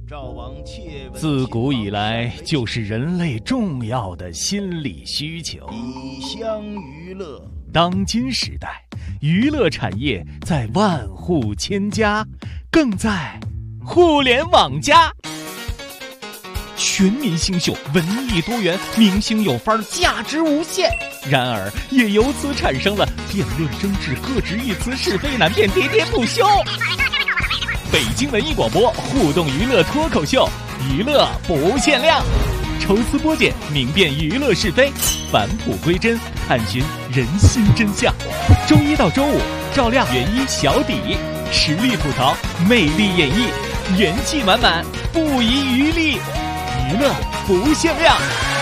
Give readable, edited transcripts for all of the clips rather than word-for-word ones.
自古以来就是人类重要的心理需求。 以乡娱乐， 当今时代，娱乐产业在万户千家，更在互联网加。全民新秀，文艺多元，明星有范儿，价值无限。然而，也由此产生了辩论争执、各执一词、是非难辨、喋喋不休。北京文艺广播互动娱乐脱口秀，娱乐不限量，抽丝剥茧，明辨娱乐是非，返璞归真，探寻人心真相。周一到周五，照亮原一小底，实力吐槽，魅力演绎，元气满满，不遗余力，娱乐不限量。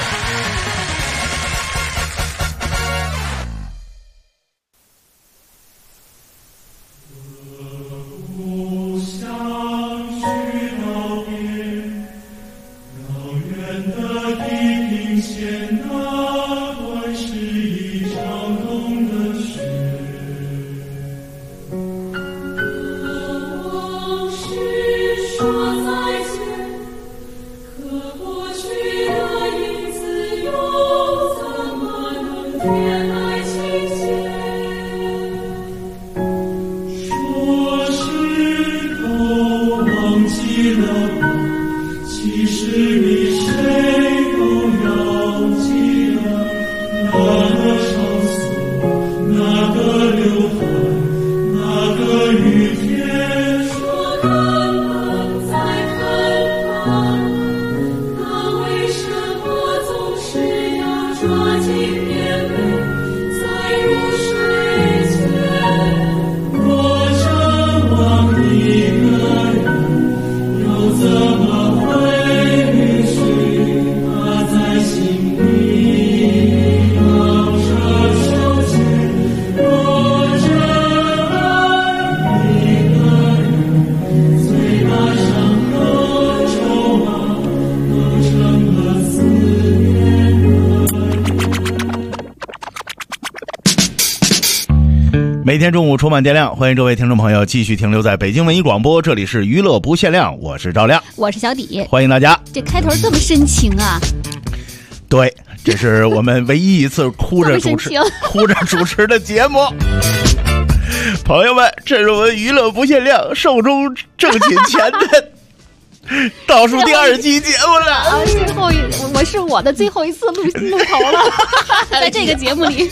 每天中午充满电量，欢迎各位听众朋友继续停留在北京文艺广播，这里是娱乐不限量，我是赵亮， 我是小底， 欢迎大家。这开头这么深情啊！ 对，这是我们唯一一次哭着主持的节目。朋友们，这是我们娱乐不限量寿终正寝前的倒数第2期节目了。 最后我的最后一次录头了，在这个节目里。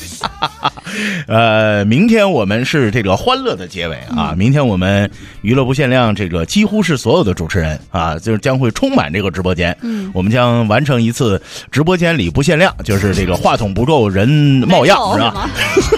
明天我们是这个欢乐的结尾啊！明天我们娱乐不限量，这个几乎是所有的主持人啊，就是将会充满这个直播间。我们将完成一次直播间里不限量，就是这个话筒不够，人冒样，是吧？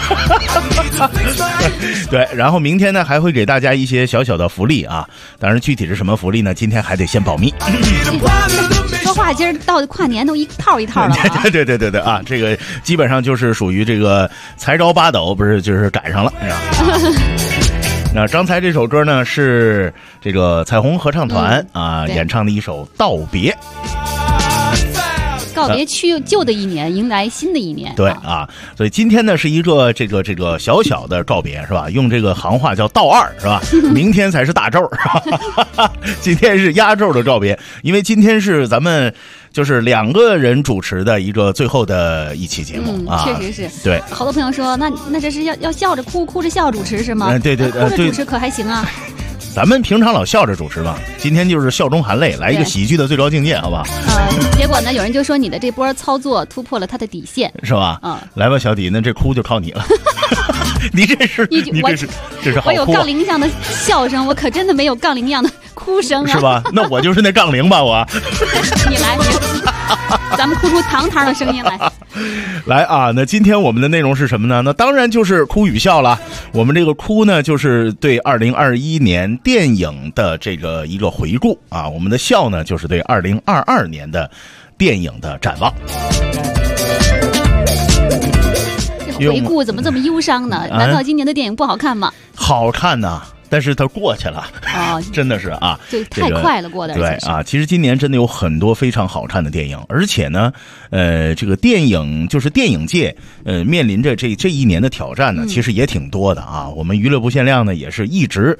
对，然后明天呢还会给大家一些小小的福利啊，当然具体是什么福利呢？今天还得先保密。 说话今儿到跨年都一套一套的啊！ 对啊，这个基本上就是属于这个才着八斗，不是就是赶上了。那刚才这首歌呢是这个彩虹合唱团演唱的一首《道别》。 告别去旧的一年，迎来新的一年。 对啊，所以今天呢是一个这个小小的告别，是吧？用这个行话叫道二，是吧？明天才是大咒，是吧？今天是压轴的告别，因为今天是咱们就是2个人主持的一个最后的一期节目啊， 确实是。 对， 好多朋友说，那这是要笑着哭着笑主持是吗？ 对， 哭着主持可还行啊。 咱们平常老笑着主持嘛，今天就是笑中含泪，来一个喜剧的最高境界，好吧？ 结果呢，有人就说你的这波操作突破了他的底线， 是吧？来吧，小底，那这哭就靠你了。你这是好哭。 我有杠铃一样的笑声，我可真的没有杠铃一样的哭声啊， 是吧？那我就是那杠铃吧，我。 你来，咱们哭出堂堂的声音来。 来啊，那今天我们的内容是什么呢？那当然就是哭与笑了。我们这个哭呢，就是对2021年电影的这个一个回顾啊，我们的笑呢，就是对2022年的电影的展望。 这回顾怎么这么忧伤呢？难道今年的电影不好看吗？ 好看呐，但是它过去了真的是啊， 就太快了过的。 对啊，其实今年真的有很多非常好看的电影，而且呢，这个电影就是电影界面临着这一年的挑战呢，其实也挺多的啊。我们娱乐不限量呢，也是一直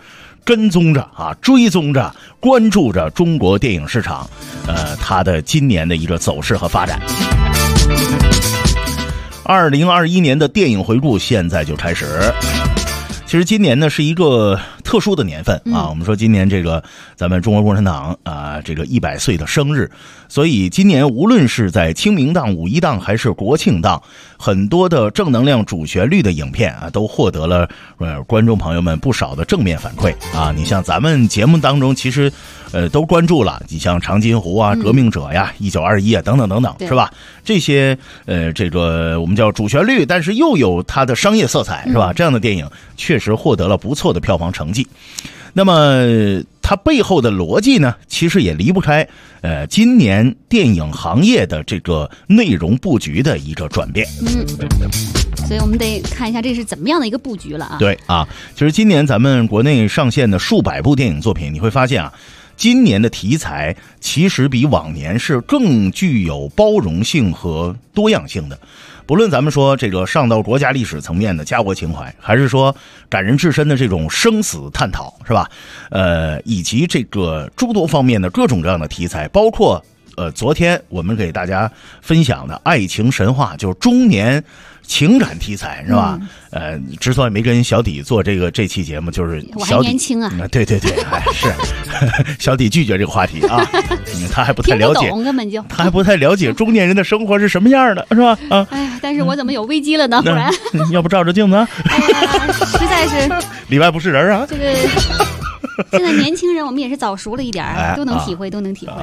跟踪着啊，追踪着，关注着中国电影市场，它的今年的一个走势和发展。2021年的电影回顾现在就开始。其实今年呢是一个特殊的年份啊，我们说今年这个咱们中国共产党啊这个100岁的生日，所以今年无论是在清明档、五一档还是国庆档，很多的正能量主旋律的影片啊都获得了观众朋友们不少的正面反馈啊。你像咱们节目当中其实都关注了，你像长津湖啊、革命者呀、1921啊等等等等，是吧？这些这个我们叫主旋律，但是又有它的商业色彩，是吧？这样的电影确实获得了不错的票房成绩。那么它背后的逻辑呢，其实也离不开今年电影行业的这个内容布局的一个转变。 所以我们得看一下这是怎么样的一个布局了啊。 对啊，其实今年咱们国内上线的数百部电影作品，你会发现啊，今年的题材其实比往年是更具有包容性和多样性的。不论咱们说这个上到国家历史层面的家国情怀，还是说感人至深的这种生死探讨，是吧？以及这个诸多方面的各种各样的题材，包括昨天我们给大家分享的爱情神话，就是中年情感题材，是吧？之所以没跟小底做这期节目，就是我还年轻啊。 对，是小底拒绝这个话题啊，他还不太了解， 根本就他还不太了解中年人的生活是什么样的，是吧？啊， 哎呀，但是我怎么有危机了呢？忽然， 要不照着镜子？ 哎呀，实在是里外不是人啊！ 这个现在年轻人，我们也是早熟了一点，都能体会，都能体会。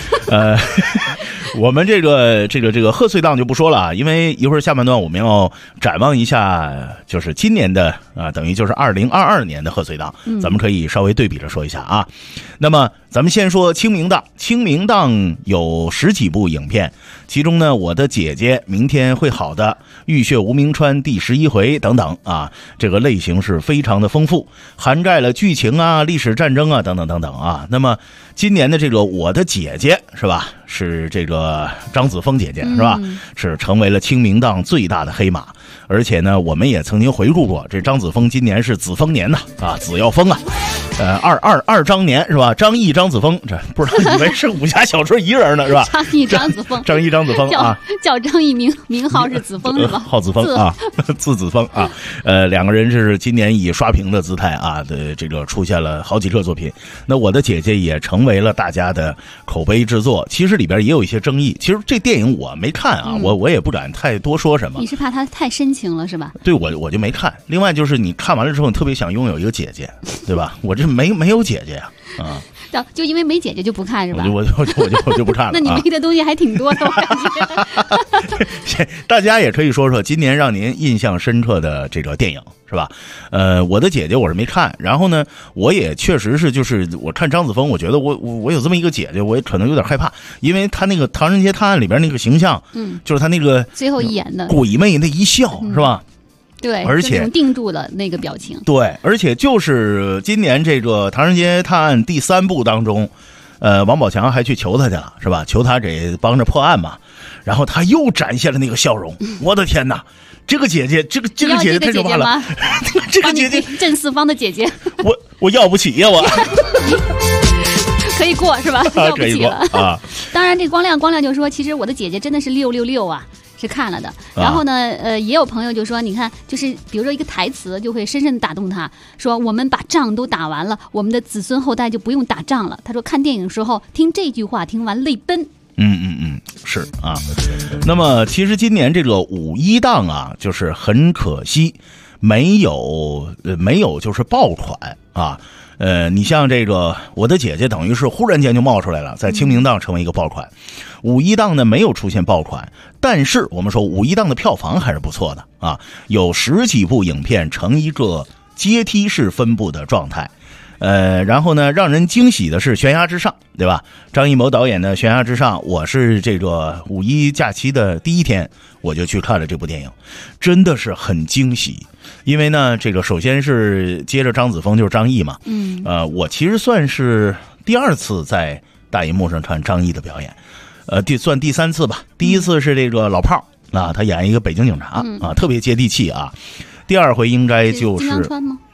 我们这个贺岁档就不说了啊，因为一会儿下半段我们要展望一下，就是今年的等于就是2022年的贺岁档，咱们可以稍微对比着说一下啊。那么咱们先说清明档，清明档有10几部影片，其中呢，我的姐姐、明天会好的、浴血无名川、第11回等等啊，这个类型是非常的丰富，涵盖了剧情啊、历史战争啊等等等等啊。那么今年的这个我的姐姐是吧，是这个张子枫姐姐是吧，是成为了清明档最大的黑马。而且呢，我们也曾经回顾过，这张子枫今年是子枫年呐，啊，子要疯啊，二张年是吧？张译、张子枫，这不知道以为是武侠小说一人呢是吧？ 张译、张子枫， 张译、张子枫啊， 叫张译，名号是子枫是吧？ 号子枫啊，字子枫啊，两个人是今年以刷屏的姿态啊的这个出现了好几个作品。那我的姐姐也成为了大家的口碑之作，其实里边也有一些争议。其实这电影我没看啊，我也不敢太多说什么。 你是怕它太深情了是吧？ 对，我就没看。另外就是你看完了之后，你特别想拥有一个姐姐，对吧？我这没有姐姐啊。 就因为没姐姐就不看是吧？ 我就不看了。 那你没的东西还挺多的，我感觉。 大家也可以说说今年让您印象深刻的这个电影是吧？我的姐姐我是没看，然后呢，我也确实是就是我看张子枫，我觉得我有这么一个姐姐，我也可能有点害怕，因为她那个《唐人街探案》里边那个形象，就是她那个最后一眼的鬼魅那一笑，是吧？ 对， 而且定住了那个表情。 对，而且就是今年这个《唐人街探案》第3部当中，王宝强还去求他去了，是吧？求他给帮着破案嘛。然后他又展现了那个笑容，我的天哪！这个姐姐，这个姐姐太可怕了。这个姐姐， 镇四方的姐姐， 我要不起呀，我。 可以过是吧？要不起了啊！ 当然，这光亮就说，其实我的姐姐真的是666啊。是看了的，然后呢，也有朋友就说，你看，就是比如说一个台词就会深深打动他，说我们把仗都打完了，我们的子孙后代就不用打仗了。他说看电影的时候听这句话，听完泪奔。是啊。那么其实今年这个五一档啊，就是很可惜没有就是爆款啊。你像这个我的姐姐等于是忽然间就冒出来了，在清明档成为一个爆款。五一档呢没有出现爆款，但是我们说五一档的票房还是不错的啊，有10几部影片呈一个阶梯式分布的状态。然后呢，让人惊喜的是《悬崖之上》，对吧？张艺谋导演的《悬崖之上》，我是这个五一假期的第一天我就去看了这部电影，真的是很惊喜。因为呢，这个首先是接着张子枫就是张译嘛，我其实算是第2次在大银幕上看张译的表演，算第3次吧。第一次是这个老炮啊，他演一个北京警察啊，特别接地气啊。第2回应该就是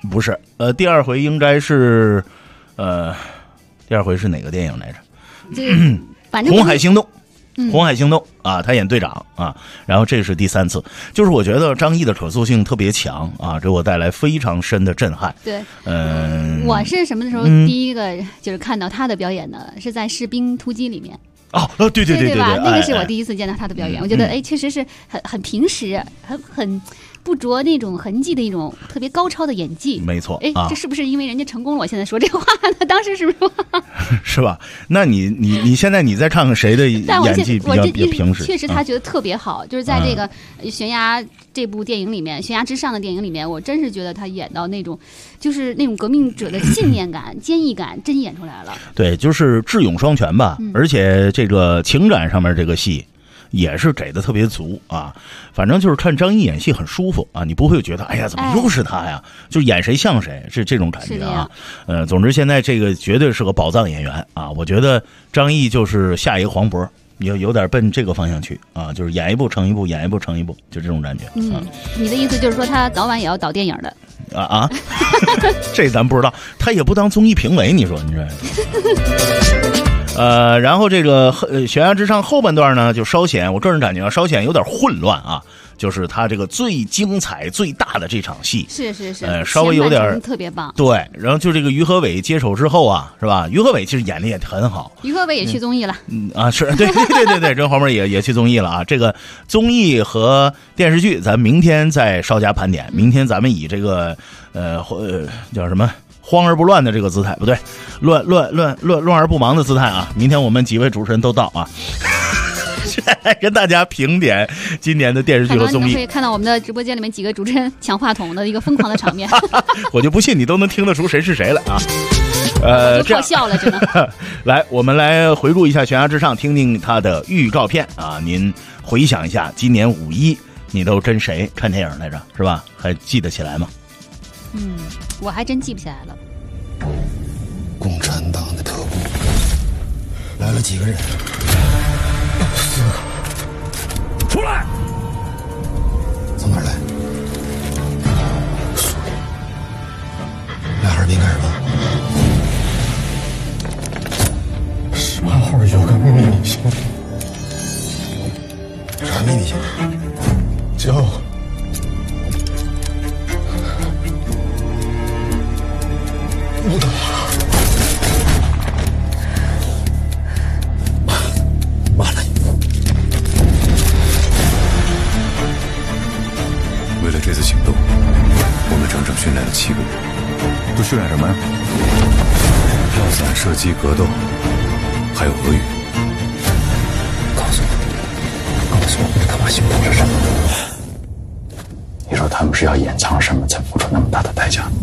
不是，第二回应该是，第二回是哪个电影来着？ 反正红海行动。红海行动啊，他演队长啊，然后这是第3次，就是我觉得张译的可塑性特别强啊，给我带来非常深的震撼。 对，我是什么的时候第一个就是看到他的表演的，是在《士兵突击》里面。 哦，对吧？那个是我第一次见到他的表演，我觉得确实是很平实，很不着那种痕迹的一种特别高超的演技。 没错， 这是不是因为人家成功了，我现在说这话呢？当时是不是？ 是吧？那你现在你再看看谁的演技比较平实？ 确实他觉得特别好，就是在这个悬崖这部电影里面，悬崖之上的电影里面，我真是觉得他演到那种就是那种革命者的信念感、坚毅感，真演出来了。 对，就是智勇双全吧，而且这个情感上面这个戏也是给的特别足啊，反正就是看张译演戏很舒服啊，你不会觉得哎呀怎么又是他呀，就演谁像谁，是这种感觉啊。总之现在这个绝对是个宝藏演员啊，我觉得张译就是下一个黄渤，有点奔这个方向去啊，就是演一部成一部，演一部成一部，就这种感觉。 你的意思就是说他早晚也要导电影的？ 这咱不知道，他也不当综艺评委，你说你这。然后这个悬崖之上后半段呢，就稍显，我个人感觉稍显有点混乱啊，就是他这个最精彩最大的这场戏， 是， 稍微有点特别棒。 对，然后就这个于和伟接手之后啊，是吧？于和伟其实演的也很好， 于和伟也去综艺了， 是对，这后面也去综艺了啊。这个综艺和电视剧，咱明天再稍加盘点。明天咱们以这个叫什么？慌而不乱的这个姿态，不对，乱而不忙的姿态啊！明天我们几位主持人都到啊，跟大家评点今年的电视剧和综艺。 可以看到我们的直播间里面几个主持人抢话筒的一个疯狂的场面。 我就不信你都能听得出谁是谁了啊！ 我就破笑了，真的。 来，我们来回顾一下《悬崖之上》，听听它的预告片啊！您回想一下，今年5一你都跟谁看电影来着？是吧？还记得起来吗？ 我还真记不起来了。 共产党的特务来了几个人？4个。出来！从哪儿来？2哈尔滨干什么？10万号有个秘密信。啥秘密信？就。不得，完了！ 为了这次行动，我们整整训练了7个月。都训练什么呀？跳伞、射击、格斗，还有俄语。 告诉我们的他妈行动是什么？ 你说他们是要掩藏什么，才付出那么大的代价？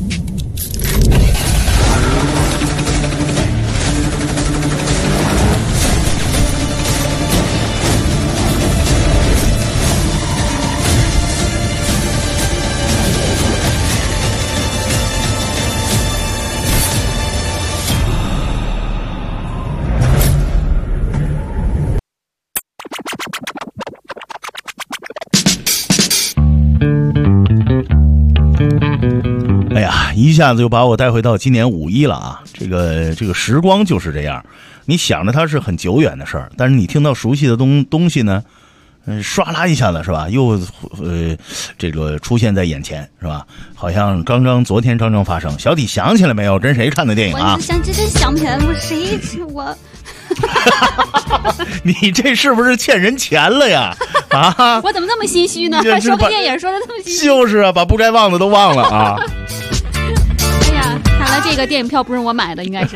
一下子就把我带回到今年5一了啊！这个时光就是这样，你想着它是很久远的事儿，但是你听到熟悉的东西呢，唰啦一下子是吧？又这个出现在眼前是吧？好像昨天刚刚发生。小弟想起来没有？跟谁看的电影啊？ 我真想不起来，我。 你这是不是欠人钱了呀？啊！ 我怎么那么心虚呢？说个电影说的那么心虚。 就是啊，把不该忘的都忘了啊！ 哎呀，看来这个电影票不是我买的，应该是。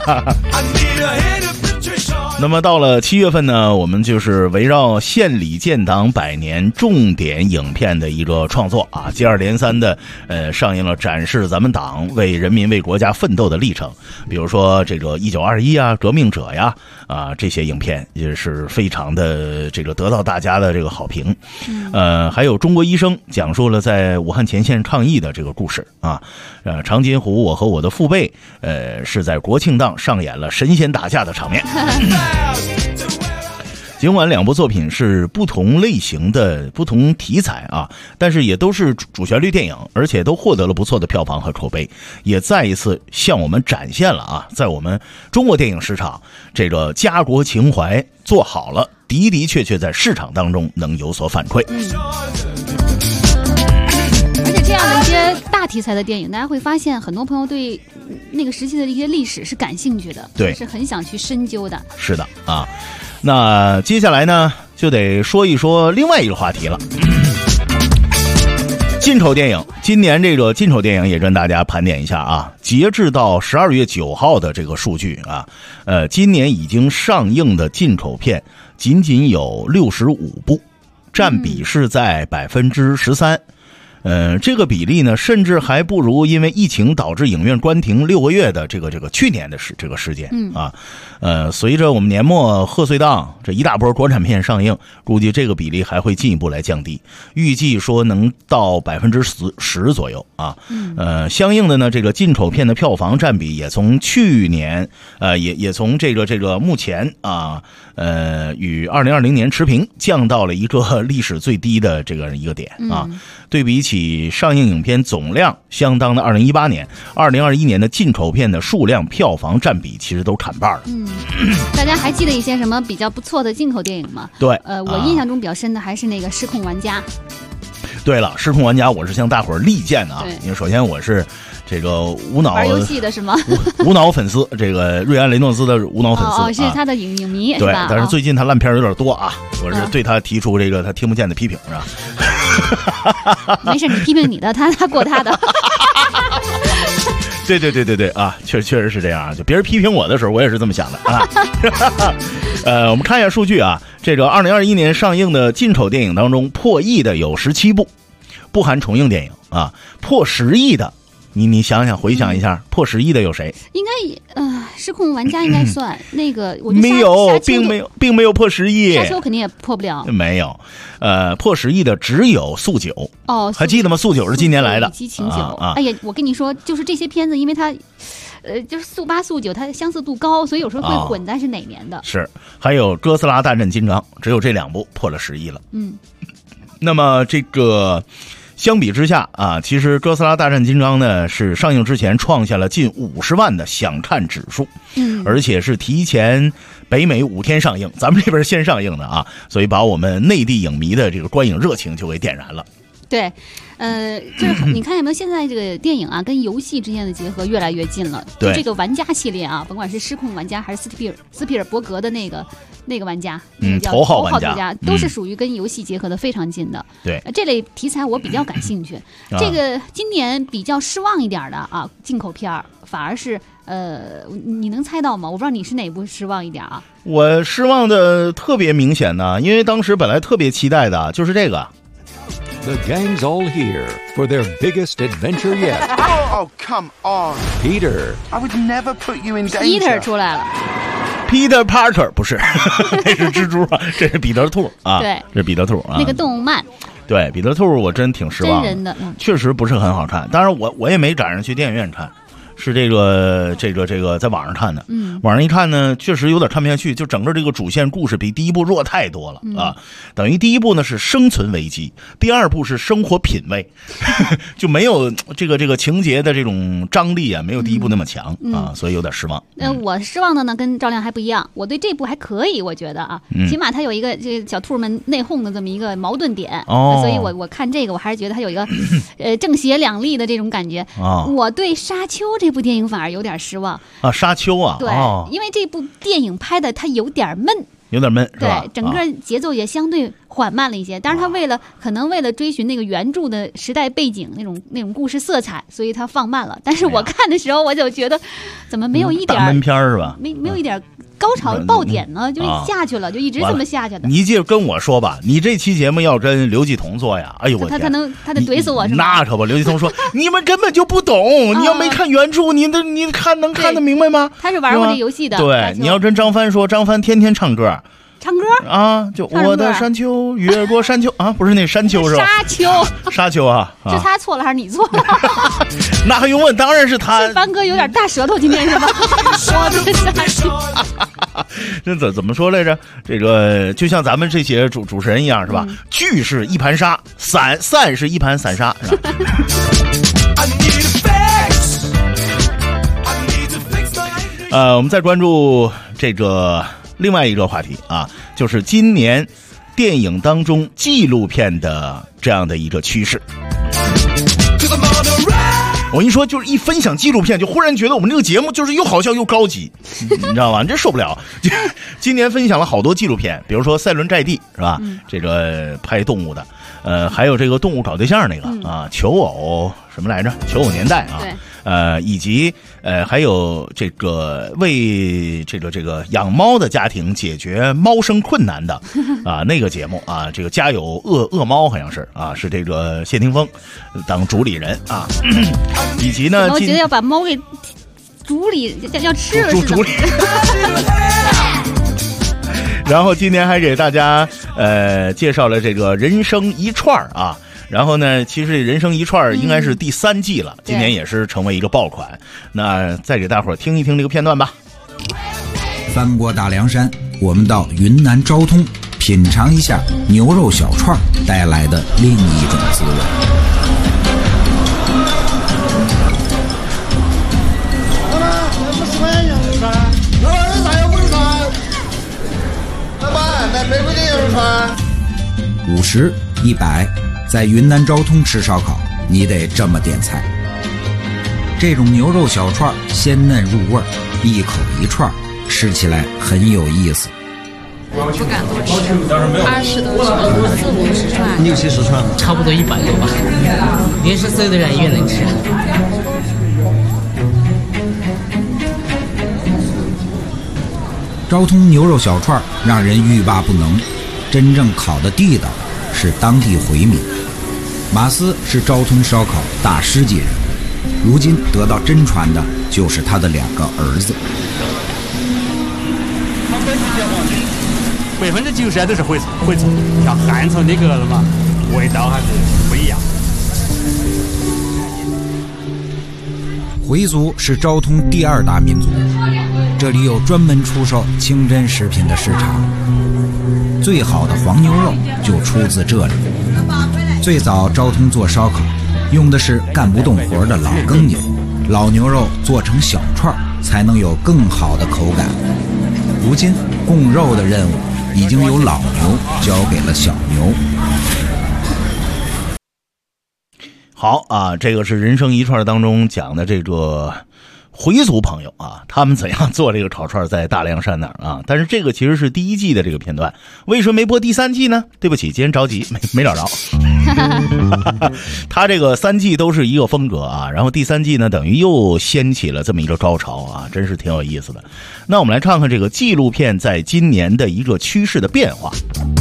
那么到了7月份呢，我们就是围绕献礼建党100年重点影片的一个创作啊，接二连三的上映了展示咱们党为人民为国家奋斗的历程，比如说这个1921啊，革命者呀这些影片也是非常的这个得到大家的这个好评。还有中国医生讲述了在武汉前线抗疫的这个故事啊，长津湖我和我的父辈是在国庆档上演了神仙打架的场面。 尽管两部作品是不同类型的不同题材啊，但是也都是主旋律电影，而且都获得了不错的票房和口碑，也再一次向我们展现了啊，在我们中国电影市场这个家国情怀做好了，的的确确在市场当中能有所反馈。 而且这样的一些大题材的电影，大家会发现很多朋友对那个时期的一些历史是感兴趣的， 对， 是很想去深究的。 是的啊，那接下来呢，就得说一说另外一个话题了。进口电影，今年这个进口电影也跟大家盘点一下啊。截至到12月9号的这个数据啊，今年已经上映的进口片仅仅有65部，占比是在13%。这个比例呢，甚至还不如因为疫情导致影院关停6个月的这个去年的这个时间啊。随着我们年末贺岁档这一大波国产片上映，估计这个比例还会进一步来降低，预计说能到10%左右啊。相应的呢，这个进口片的票房占比也从去年也从这个目前啊与2020年持平，降到了一个历史最低的这个一个点啊。对比起上映影片总量相当的2018年、2021年的进口片的数量、票房占比其实都砍半了。 大家还记得一些什么比较不错的进口电影吗？ 对， 我印象中比较深的还是那个《失控玩家》。 对了，《失控玩家》我是向大伙儿力荐的啊，因为首先我是这个无脑玩游戏的是吗？ 无脑粉丝，这个瑞安·雷诺兹的无脑粉丝是他的影迷对， 是吧？ 但是最近他烂片有点多啊，我是对他提出这个他听不见的批评，是吧？ 没事，你批评你的，他过他的。 对啊，确实是这样啊，就别人批评我的时候，我也是这么想的啊。我们看一下数据啊，这个2021年上映的进口电影当中，破亿的有17部，不含重映电影啊。破10亿的，你想想回想一下，破10亿的有谁？ 应该失控玩家应该算那个，我没有，并没有破10亿。 沙丘肯定也破不了， 没有。破10亿的只有速九哦， 还记得吗？速九是今年来的激情9哎呀，我跟你说，就是这些片子，因为它就是速8、速9，它相似度高，所以有时候会混在是哪年的。 是，还有哥斯拉大战金刚，只有这2部破了10亿了。那么这个相比之下啊，其实哥斯拉大战金刚呢是上映之前创下了近50万的想看指数，而且是提前北美5天上映，咱们这边先上映的啊，所以把我们内地影迷的这个观影热情就给点燃了。对， 就是你看有没有现在这个电影啊跟游戏之间的结合越来越近了。 对， 这个玩家系列啊，甭管是失控玩家还是斯皮尔伯格的那个玩家， 头号玩家，都是属于跟游戏结合的非常近的。 对， 这类题材我比较感兴趣。这个今年比较失望一点的啊，进口片反而是你能猜到吗？我不知道你是哪部失望一点啊？ 我失望的特别明显呢，因为当时本来特别期待的就是这个。 The gang's all here for their biggest adventure yet. Oh, come on. Peter. I would never put you in danger. Peter 出来了。 Peter Parker 不是，那是蜘蛛啊，这是彼得兔啊。 对， 这是彼得兔啊。 那个动漫。 对，彼得兔我真挺失望的。 真人的， 确实不是很好看。当然我也没赶上去电影院看。是这个在网上看的，网上一看呢，确实有点看不下去，就整个这个主线故事比第一部弱太多了啊！等于第一部呢是生存危机，第二部是生活品味，就没有这个情节的这种张力啊，没有第一部那么强啊，所以有点失望。 我失望的呢跟赵亮还不一样，我对这部还可以，我觉得啊，起码它有一个这个小兔们内讧的这么一个矛盾点，所以我看这个我还是觉得它有一个正邪两立的这种感觉。我对沙丘这部电影反而有点失望啊，沙丘啊， 对，因为这部电影拍的它有点闷， 是吧？ 对，整个节奏也相对缓慢了一些。但是他可能为了追寻那个原著的时代背景那种故事色彩，所以他放慢了。但是我看的时候，我就觉得怎么没有一点大闷片是吧？ 没有一点高潮爆点呢，就下去了，就一直这么下去的。 你就跟我说吧，你这期节目要跟刘继彤做呀，哎呦我天， 他得怼死我是吗？ 那可不，刘继彤说你们根本就不懂，你要没看原著，你能看得明白吗？ 他是玩过这游戏的。 对，你要跟张帆说，张帆天天唱歌啊，就我的山丘越过山丘啊，不是那山丘是吧？沙丘啊， 是他错了还是你错了？ 那还用问？当然是他。 是帆哥有点大舌头，今天是吧？我的沙丘。 这怎么说来着？这个就像咱们这些主持人一样，是吧？聚是一盘沙，散是一盘散沙，是吧？我们再关注这个另外一个话题啊，就是今年电影当中纪录片的这样的一个趋势。我跟你说，就是一分享纪录片，就忽然觉得我们这个节目就是又好笑又高级，你知道吧？你这受不了。今年分享了好多纪录片，比如说赛伦寨地是吧？这个拍动物的，还有这个动物搞对象那个啊，求偶什么来着？求偶年代啊。以及还有这个为这个养猫的家庭解决猫生困难的啊那个节目啊，这个家有恶猫好像是啊，是这个谢霆锋当主理人啊，以及呢， 我觉得要把猫给主理要吃了似的。 然后今年还给大家介绍了这个人生一串啊。然后呢，其实人生一串应该是第3季了，今年也是成为一个爆款。那再给大伙儿听一听这个片段吧。 翻过大凉山，我们到云南昭通品尝一下牛肉小串带来的另一种滋味。 老板，我们10块钱羊肉串。老板，你啥也不串？老板，买北部的羊肉串。 50、100。在云南昭通吃烧烤，你得这么点菜。这种牛肉小串鲜嫩入味，一口一串，吃起来很有意思。 不敢多吃，20多串，40、50串 ，60串，差不多100多吧。60岁的人越能吃。 昭通牛肉小串让人欲罢不能，真正烤的地道是当地回民。马斯是昭通烧烤大师级人，如今得到真传的就是他的2个儿子。 90%都是回族，像汉族那个嘛，味道还是不一样。 回族是昭通第2大民族，这里有专门出售清真食品的市场，最好的黄牛肉就出自这里。最早昭通做烧烤用的是干不动活的老耕牛，老牛肉做成小串才能有更好的口感。如今供肉的任务已经由老牛交给了小牛。 好啊，这个是人生一串当中讲的这个回族朋友啊，他们怎样做这个烤串在大凉山那儿啊？但是这个其实是第1季的这个片段，为什么没播第3季呢？对不起，今天着急没找着。他这个3季都是一个风格啊，然后第3季呢，等于又掀起了这么一个高潮啊，真是挺有意思的。那我们来看看这个纪录片在今年的一个趋势的变化。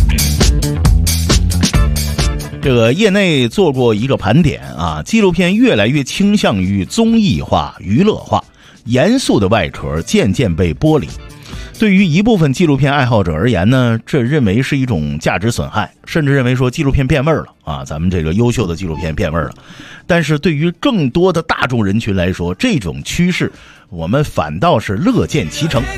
这个业内做过一个盘点啊，纪录片越来越倾向于综艺化、娱乐化，严肃的外壳渐渐被剥离。对于一部分纪录片爱好者而言呢，这认为是一种价值损害，甚至认为说纪录片变味了啊，咱们这个优秀的纪录片变味了。但是对于更多的大众人群来说，这种趋势我们反倒是乐见其成。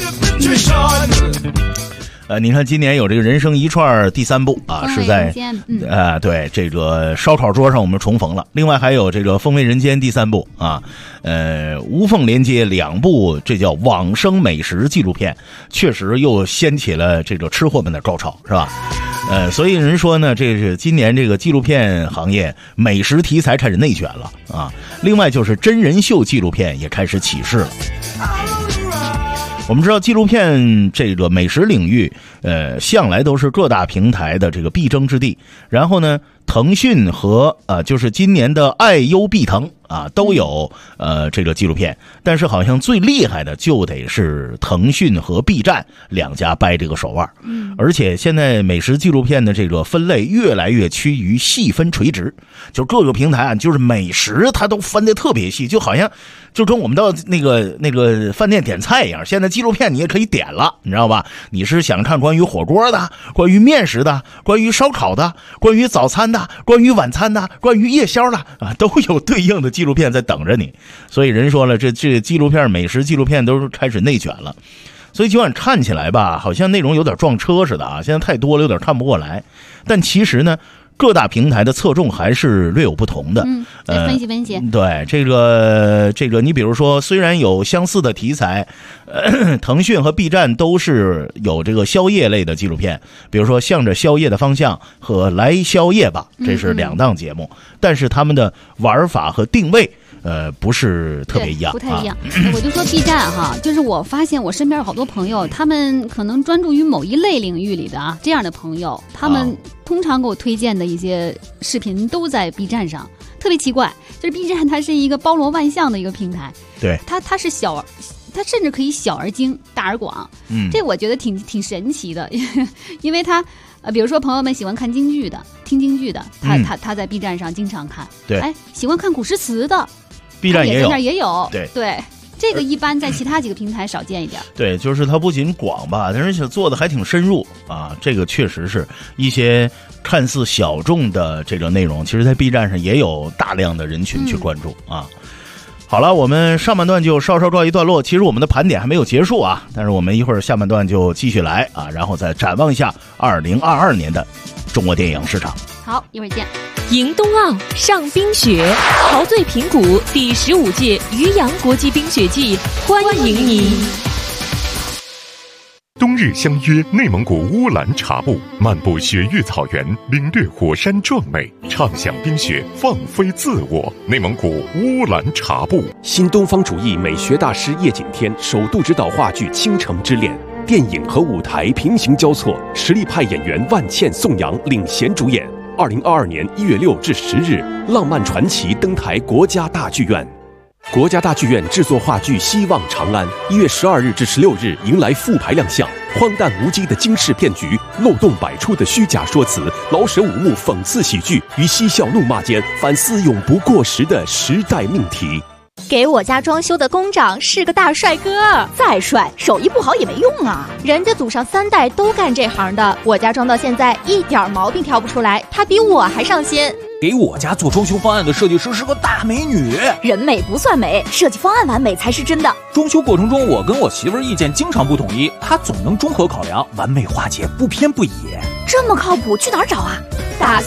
你看今年有这个人生一串第3部啊，是在对这个烧烤桌上我们重逢了。另外还有这个风味人间第3部啊，无缝连接2部，这叫往生美食纪录片，确实又掀起了这个吃货们的高潮，是吧？所以人说呢，这是今年这个纪录片行业美食题材开始内卷了啊。另外就是真人秀纪录片也开始起势了。我们知道纪录片这个美食领域，向来都是各大平台的这个必争之地。然后呢，腾讯和就是今年的爱优必腾啊，都有这个纪录片。但是好像最厉害的就得是腾讯和 B 站2家掰这个手腕。而且现在美食纪录片的这个分类越来越趋于细分垂直，就各个平台啊，就是美食它都分得特别细，就好像就跟我们到那个饭店点菜一样，现在纪录片你也可以点了，你知道吧？你是想看关于火锅的、关于面食的、关于烧烤的、关于早餐的、关于晚餐的、关于夜宵的啊，都有对应的纪录片在等着你。所以人说了，这纪录片美食纪录片都开始内卷了。 所以尽管看起来吧，好像内容有点撞车似的啊，现在太多了，有点看不过来。但其实呢，各大平台的侧重还是略有不同的。 来分析分析。 对，这个，你比如说，虽然有相似的题材，腾讯和 B 站都是有这个宵夜类的纪录片，比如说《向着宵夜的方向》和《来宵夜吧》，这是2档节目，但是他们的玩法和定位。不是特别一样， 不太一样。我就说 B 站哈，就是我发现我身边有好多朋友，他们可能专注于某一类领域里的啊，这样的朋友，他们通常给我推荐的一些视频都在 B 站上，特别奇怪，就是 B 站它是一个包罗万象的一个平台， 对， 它是它甚至可以小而精，大而广，这我觉得挺神奇的，因为它。比如说朋友们喜欢看京剧的、听京剧的，他在 B 站上经常看。 对， 喜欢看古诗词的 ，B 站也有。 对， 这个一般在其他几个平台少见一点。 对，就是它不仅广吧，但是做的还挺深入啊。这个确实是一些看似小众的这个内容，其实在 B 站上也有大量的人群去关注啊。好了，我们上半段就稍稍告一段落。其实我们的盘点还没有结束啊，但是我们一会儿下半段就继续来啊，然后再展望一下2022年的中国电影市场。 好，一会儿见。 迎冬奥，上冰雪，陶醉平谷第15届渔阳国际冰雪季，欢迎你。 冬日相约内蒙古乌兰察布，漫步雪域草原，领略火山壮美，畅享冰雪，放飞自我。内蒙古乌兰察布， 新东方主义美学大师叶锦添首度执导话剧《倾城之恋》，电影和舞台平行交错，实力派演员万茜、宋阳领衔主演。2022年1月6至10日，浪漫传奇登台国家大剧院。国家大剧院制作话剧《希望长安》，1月12日至16日迎来复排亮相。荒诞无稽的惊世骗局，漏洞百出的虚假说辞，老舍五幕讽刺喜剧，于嬉笑怒骂间反思永不过时的时代命题。 给我家装修的工长是个大帅哥，再帅手艺不好也没用啊，人家祖上3代都干这行的，我家装到现在一点毛病挑不出来，他比我还上心。 给我家做装修方案的设计师是个大美女， 人美不算美，设计方案完美才是真的。 装修过程中，我跟我媳妇儿意见经常不统一，她总能综合考量，完美化解，不偏不倚。 这么靠谱，去哪儿找啊？打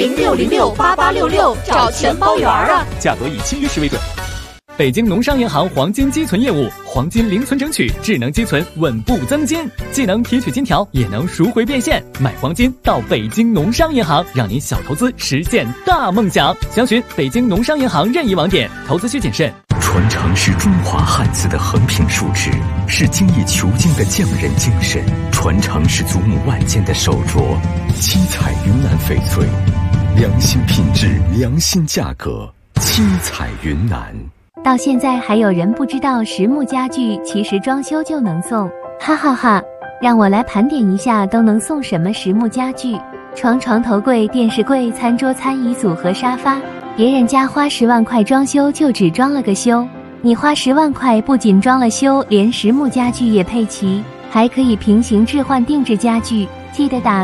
400-606-8866找全包圆啊！ 价格以签约时为准。北京农商银行黄金积存业务，黄金零存整取，智能积存，稳步增金，既能提取金条，也能赎回变现。买黄金到北京农商银行，让您小投资实现大梦想。详询北京农商银行任意网点，投资需谨慎。 传承是中华汉字的横平竖直，是精益求精的匠人精神，传承是祖母万件的手镯。七彩云南翡翠，良心品质，良心价格，七彩云南。 到现在还有人不知道实木家具其实装修就能送，哈哈哈！让我来盘点一下都能送什么实木家具：床、头柜、电视柜、餐桌、餐椅组和沙发。别人家花10万块装修就只装了个修，你花10万块不仅装了修，连实木家具也配齐，还可以平行置换定制家具。记得打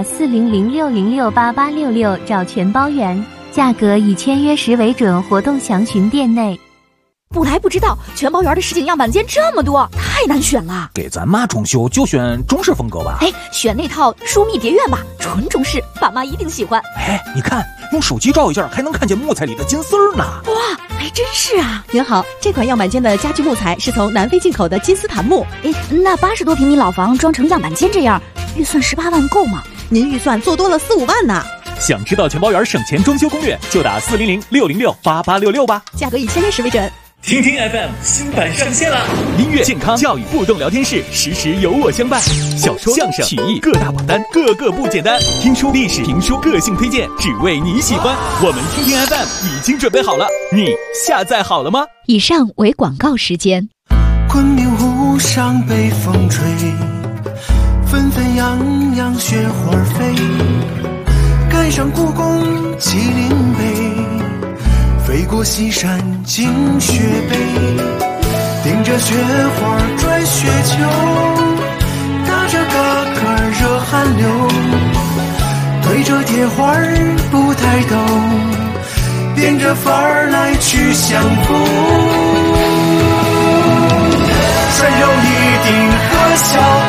400-606-8866找全包圆，价格以签约时为准，活动详询店内。 不来不知道，全包圆的实景样板间这么多，太难选了。 给咱妈装修就选中式风格吧。 选那套疏密蝶院吧，纯中式，爸妈一定喜欢。 你看，用手机照一下，还能看见木材里的金丝儿呢。 哇，真是啊！ 您好，这款样板间的家具木材是从南非进口的金丝檀木。 那80多平米老房装成样板间这样，预算18万够吗？ 您预算做多了4-5万呢。 想知道全包圆省钱装修攻略，就打400-606-8866吧。 价格以签约时为准。 听听 FM 新版上线了，音乐、健康、教育、互动聊天室，时时有我相伴。小说、相声、曲艺各大榜单，个个不简单。听书、历史、评书、个性推荐，只为你喜欢。我们听听 FM 已经准备好了，你下载好了吗？ 以上为广告时间。 昆明湖上北风吹，纷纷扬扬雪花飞，赶上故宫麒麟碑，飞过西山惊雪北，顶着雪花转雪球，打着嘎嘎热汗流，对着铁花不抬头，变着法儿来去相逢。穿上一顶和笑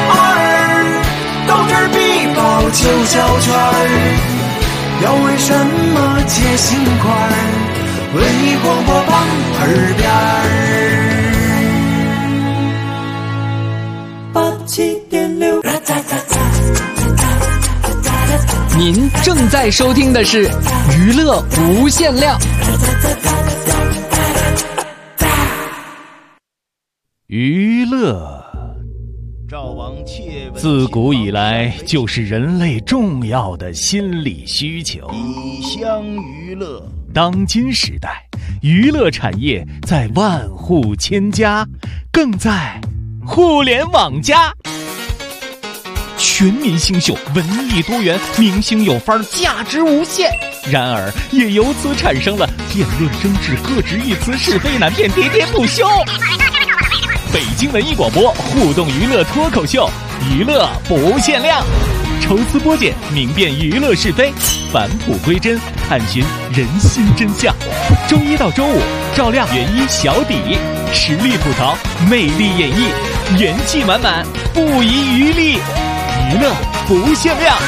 小圈儿，要为什么接心块儿？文艺广播榜耳边 87.6。您正在收听的是娱乐无限量。 娱乐自古以来就是人类重要的心理需求。 以相娱乐， 当今时代，娱乐产业在万户千家，更在互联网加。全民星秀，文艺多元，明星有范儿，价值无限。然而，也由此产生了辩论争执、各执一词、是非难辨、喋喋不休。北京文艺广播互动娱乐脱口秀，娱乐不限量，抽丝剥茧，明辨娱乐是非，返璞归真，探寻人心真相。周一到周五，赵亮、袁一、小底，实力吐槽，魅力演绎，元气满满，不遗余力，娱乐不限量。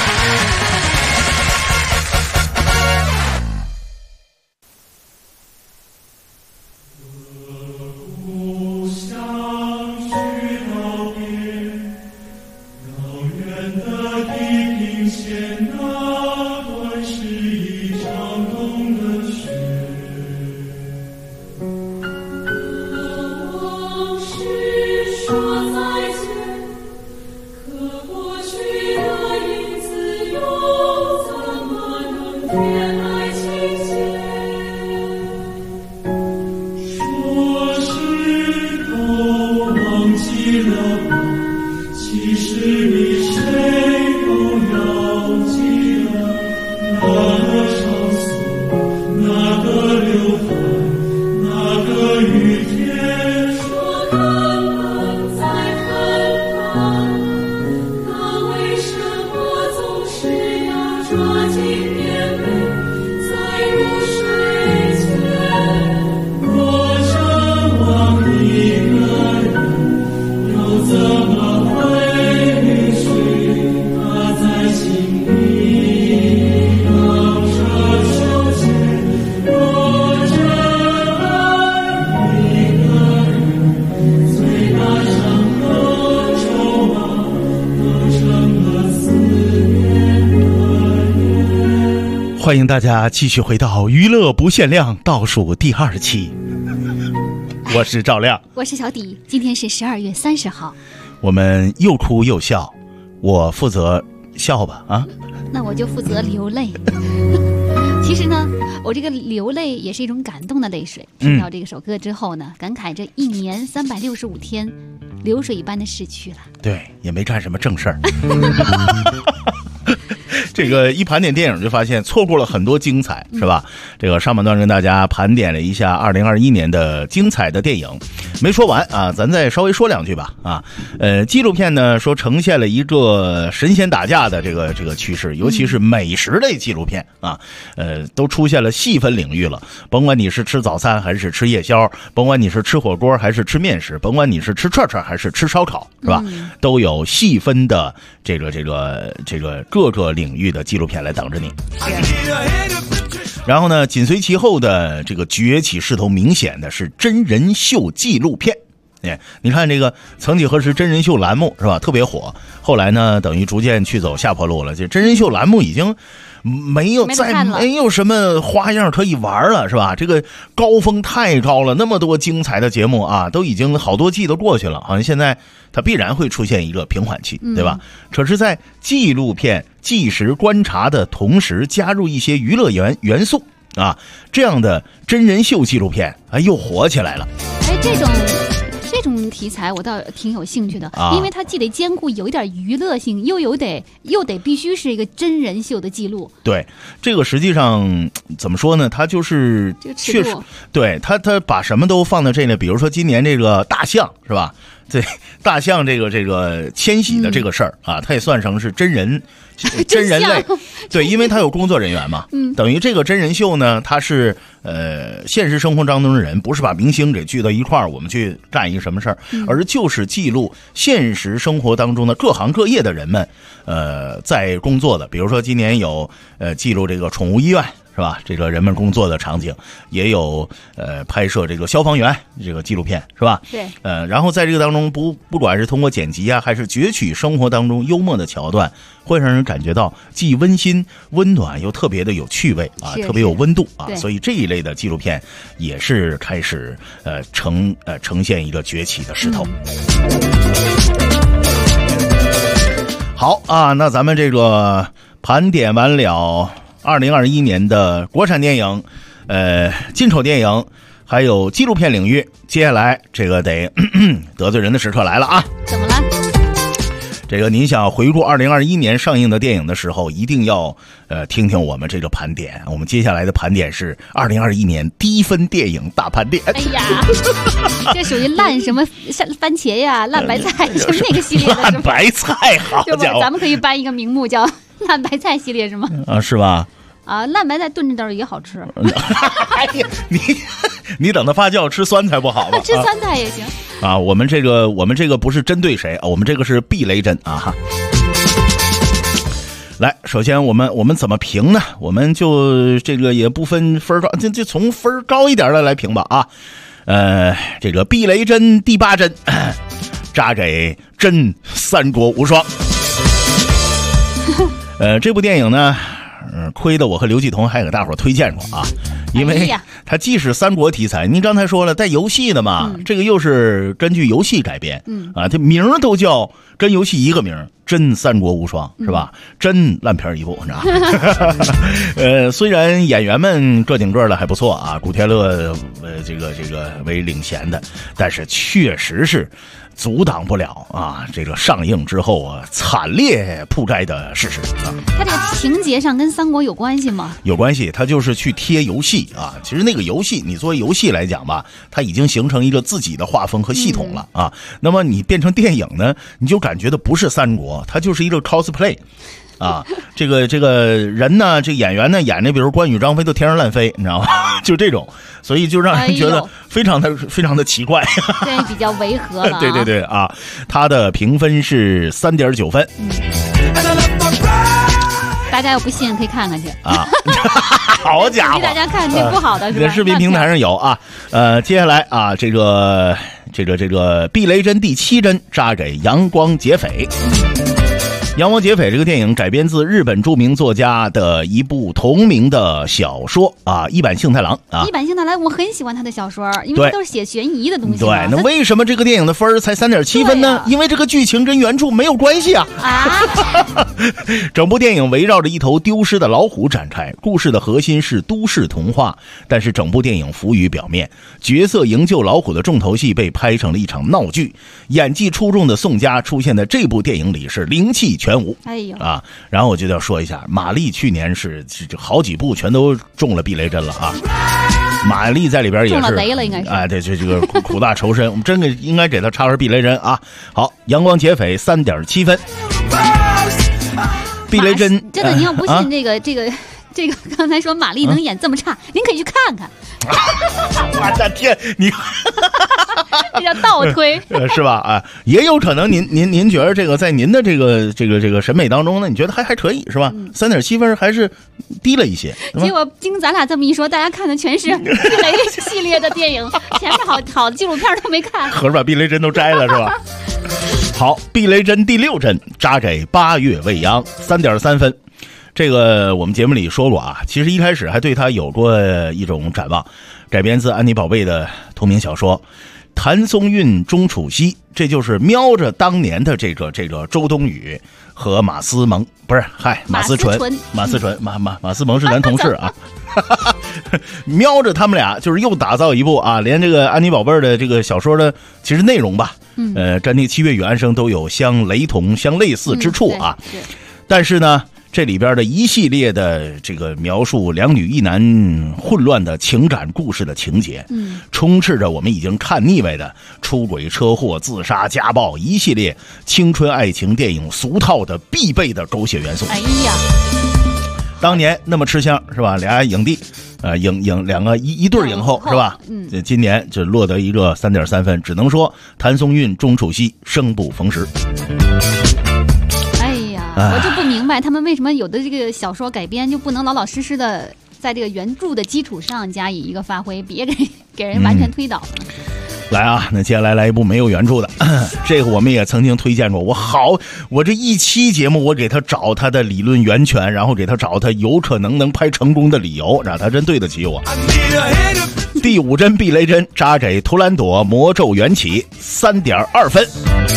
欢迎大家继续回到娱乐不限量倒数第2期，我是赵亮， 我是小底，今天是12月30号， 我们又哭又笑，我负责笑吧啊， 那我就负责流泪。其实呢，我这个流泪也是一种感动的泪水。听到这首歌之后呢，感慨这一年365天，流水一般的逝去了。 对，也没干什么正事儿。这个一盘点电影就发现错过了很多精彩，是吧？这个上半段跟大家盘点了一下2021年的精彩的电影，没说完啊，咱再稍微说两句吧啊。纪录片呢说呈现了一个神仙打架的这个趋势，尤其是美食类纪录片啊，都出现了细分领域了。甭管你是吃早餐还是吃夜宵，甭管你是吃火锅还是吃面食，甭管你是吃串串还是吃烧烤，是吧？都有细分的这个各个领域的纪录片来等着你。然后呢，紧随其后的这个崛起势头明显的是真人秀纪录片。你看这个曾几何时真人秀栏目是吧，特别火，后来呢等于逐渐去走下坡路了，这真人秀栏目已经没有什么花样可以玩了，是吧？这个高峰太高了，那么多精彩的节目啊，都已经好多季都过去了，好像现在它必然会出现一个平缓期，对吧？可是在纪录片纪实观察的同时，加入一些娱乐元素啊，这样的真人秀纪录片啊又火起来了。 这种题材我倒挺有兴趣的，因为它既得兼顾有一点娱乐性，又得必须是一个真人秀的记录。 对，这个实际上怎么说呢？它就是确实，对它把什么都放在这里。比如说今年这个大象是吧？ 对，大象这个迁徙的这个事儿啊，它也算成是真人类，对，因为它有工作人员嘛，等于这个真人秀呢，它是现实生活当中的人，不是把明星给聚到一块儿，我们去干一个什么事儿，而就是记录现实生活当中的各行各业的人们，在工作的，比如说今年有记录这个宠物医院。是吧？这个人们工作的场景，也有拍摄这个消防员这个纪录片，是吧？ 对。 然后在这个当中，不管是通过剪辑啊，还是攫取生活当中幽默的桥段，会让人感觉到既温馨温暖又特别的有趣味啊，特别有温度啊。所以这一类的纪录片也是开始呈现一个崛起的势头。好啊，那咱们这个盘点完了2021年的国产电影、进口电影，还有纪录片领域，接下来这个得得罪人的时刻来了啊！ 怎么了？ 这个您想回顾2021年上映的电影的时候，一定要听听我们这个盘点。我们接下来的盘点是2021年低分电影大盘点。 哎呀，这属于烂什么番茄呀、烂白菜，就是那个系列的。 烂白菜，好家伙！ 咱们可以颁一个名目叫烂白菜系列是吗？ 啊，是吧？ 啊，烂白菜炖着点也好吃。 哎呀，你等它发酵吃酸菜不好吗？ 吃酸菜也行。 啊，我们这个不是针对谁啊，我们这个是避雷针啊哈。来，首先我们怎么评呢？我们就这个也不分分高，就从分高一点的来评吧啊。这个避雷针第8针，扎给真三国无双。这部电影呢，亏得我和刘继彤还给大伙推荐过啊，因为它既是三国题材，您刚才说了带游戏的嘛，这个又是根据游戏改编，啊，这名都叫跟游戏一个名，真三国无双是吧？真烂片一部，你知道吗？虽然演员们个顶个的还不错啊，古天乐这个为领衔的，但是确实是阻挡不了啊这个上映之后啊惨烈铺盖的事实啊。 它这个情节上跟三国有关系吗？ 有关系，它就是去贴游戏啊。其实那个游戏，你作为游戏来讲吧，它已经形成一个自己的画风和系统了啊。那么你变成电影呢，你就感觉的不是三国，它就是一个 cosplay。啊，这个人呢，这个演员呢演的，比如关羽、张飞都天上乱飞，你知道吗？就这种，所以就让人觉得非常的奇怪， 对，比较违和了。 对对对啊，他的评分是3.9分。 大家要不信可以看看去啊。好家伙， 给大家看这不好的是吧？ 视频平台上有啊。接下来啊，这个避雷针第7针扎给阳光劫匪。阳光劫匪这个电影改编自日本著名作家的一部同名的小说啊，一坂幸太郎啊。 一坂幸太郎，我很喜欢他的小说，因为都是写悬疑的东西。 对，那为什么这个电影的分才3.7分呢？因为这个剧情跟原著没有关系啊。整部电影围绕着一头丢失的老虎展开，故事的核心是都市童话，但是整部电影浮于表面，角色营救老虎的重头戏被拍成了一场闹剧。演技出众的宋佳出现在这部电影里是灵气全无。 哎呦啊！然后我就要说一下，马丽去年是好几部全都中了避雷针了啊。马丽在里边也是中了雷了，应该是。 哎，对，这个苦大仇深，我们真的应该给他插根避雷针啊。好，阳光劫匪3.7分。避雷针， 真的，您要不信这个刚才说马丽能演这么差，您可以去看看。 我的天，你这叫倒推是吧？啊，也有可能您觉得这个在您的这个审美当中呢，你觉得还可以是吧？3.7分还是低了一些。 结果经咱俩这么一说，大家看的全是避雷系列的电影，前面好的纪录片都没看， 合着把避雷针都摘了是吧？好，避雷针第6针扎给8月未央3.3分。这个我们节目里说过啊，其实一开始还对他有过一种展望，改编自安妮宝贝的同名小说，谭松韵、钟楚曦，这就是瞄着当年的这个周冬雨和马思纯，马思萌是咱同事啊，瞄着他们俩就是又打造一部啊，连这个安妮宝贝的这个小说的其实内容吧，跟那7月与安生都有相雷同、相类似之处啊，但是呢。 这里边的一系列的这个描述两女一男混乱的情感故事的情节，充斥着我们已经看腻歪的出轨、车祸、自杀、家暴一系列青春爱情电影俗套的必备的狗血元素。 哎呀， 当年那么吃香是吧？俩影帝，两个一对影后是吧？今年就落得一个3.3分，只能说谭松韵、钟楚曦生不逢时。 哎呀，我就不明白他们为什么有的这个小说改编就不能老老实实的在这个原著的基础上加以一个发挥，别给人完全推倒了。 来啊，那接下来来一部没有原著的，这个我们也曾经推荐过。我这一期节目我给他找他的理论源泉，然后给他找他有可能能拍成功的理由，让他真对得起我。第5帧避雷针扎给图兰朵魔咒缘起3.2分。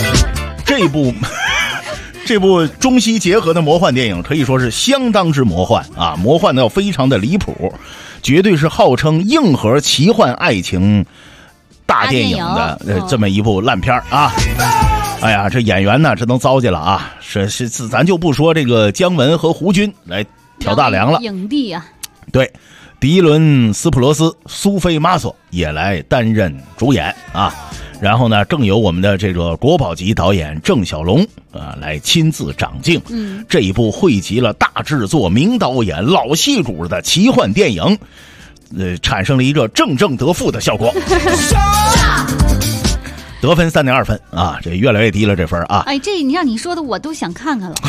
这部中西结合的魔幻电影可以说是相当之魔幻啊，魔幻到非常的离谱，绝对是号称硬核奇幻爱情大电影的这么一部烂片啊！哎呀，这演员呢，这都糟践了啊！是，咱就不说这个姜文和胡军来挑大梁了， 影帝啊， 对，迪伦·斯普罗斯、苏菲·玛索也来担任主演啊。然后呢，更有我们的这个国宝级导演郑晓龙来亲自掌镜。这一部汇集了大制作、名导演、老戏骨的奇幻电影。产生了一个正得负的效果，得分3.2分啊，这越来越低了这分啊！ 哎，这你让你说的我都想看看了。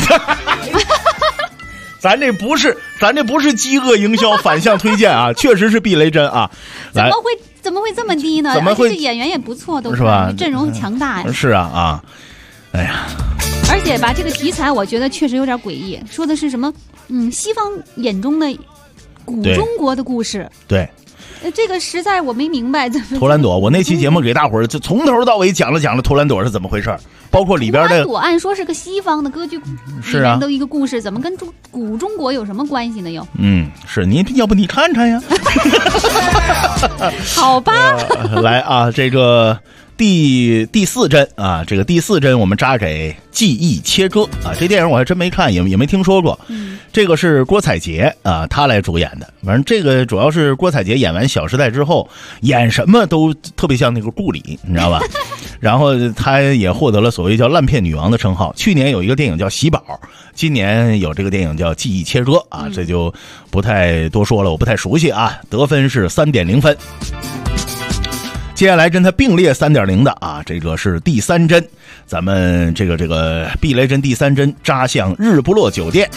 咱这不是饥饿营销反向推荐啊，确实是避雷针啊。 怎么会这么低呢？ 怎么会？ 而且演员也不错，都是吧？ 阵容强大呀。 是啊，哎呀。 而且吧，这个题材我觉得确实有点诡异，说的是什么？西方眼中的古中国的故事。对。这个实在我没明白。 图兰朵，我那期节目给大伙儿就从头到尾讲了图兰朵是怎么回事，包括里边的。图兰朵按说是个西方的歌剧里面的一个故事，怎么跟古中国有什么关系呢？又是你要不你看看呀？ 好吧， 来啊，这个第4帧啊，这个第4帧我们扎给记忆切割啊，这电影我还真没看，也没听说过。这个是郭采洁啊，她来主演的。反正这个主要是郭采洁演完《小时代》之后，演什么都特别像那个顾里，你知道吧？然后她也获得了所谓叫烂片女王的称号。去年有一个电影叫《喜宝》，今年有这个电影叫《记忆切割》啊，这就不太多说了，我不太熟悉啊。得分是3.0分。接下来跟它并列3.0的啊，这个是第3帧，咱们这个避雷针第3帧扎向日不落酒店。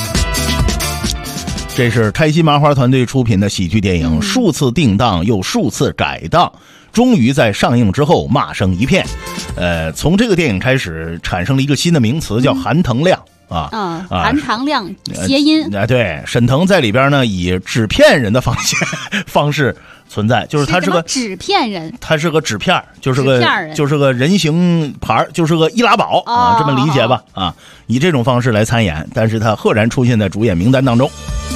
这是开心麻花团队出品的喜剧电影，数次定档又数次改档，终于在上映之后骂声一片。从这个电影开始产生了一个新的名词，叫含糖量。 含糖量谐音。 对，沈腾在里边呢以纸片人的方式存在，就是他是个纸片人， 他是个纸片，就是个人形牌，就是个易拉宝啊，这么理解吧啊，以这种方式来参演，但是他赫然出现在主演名单当中。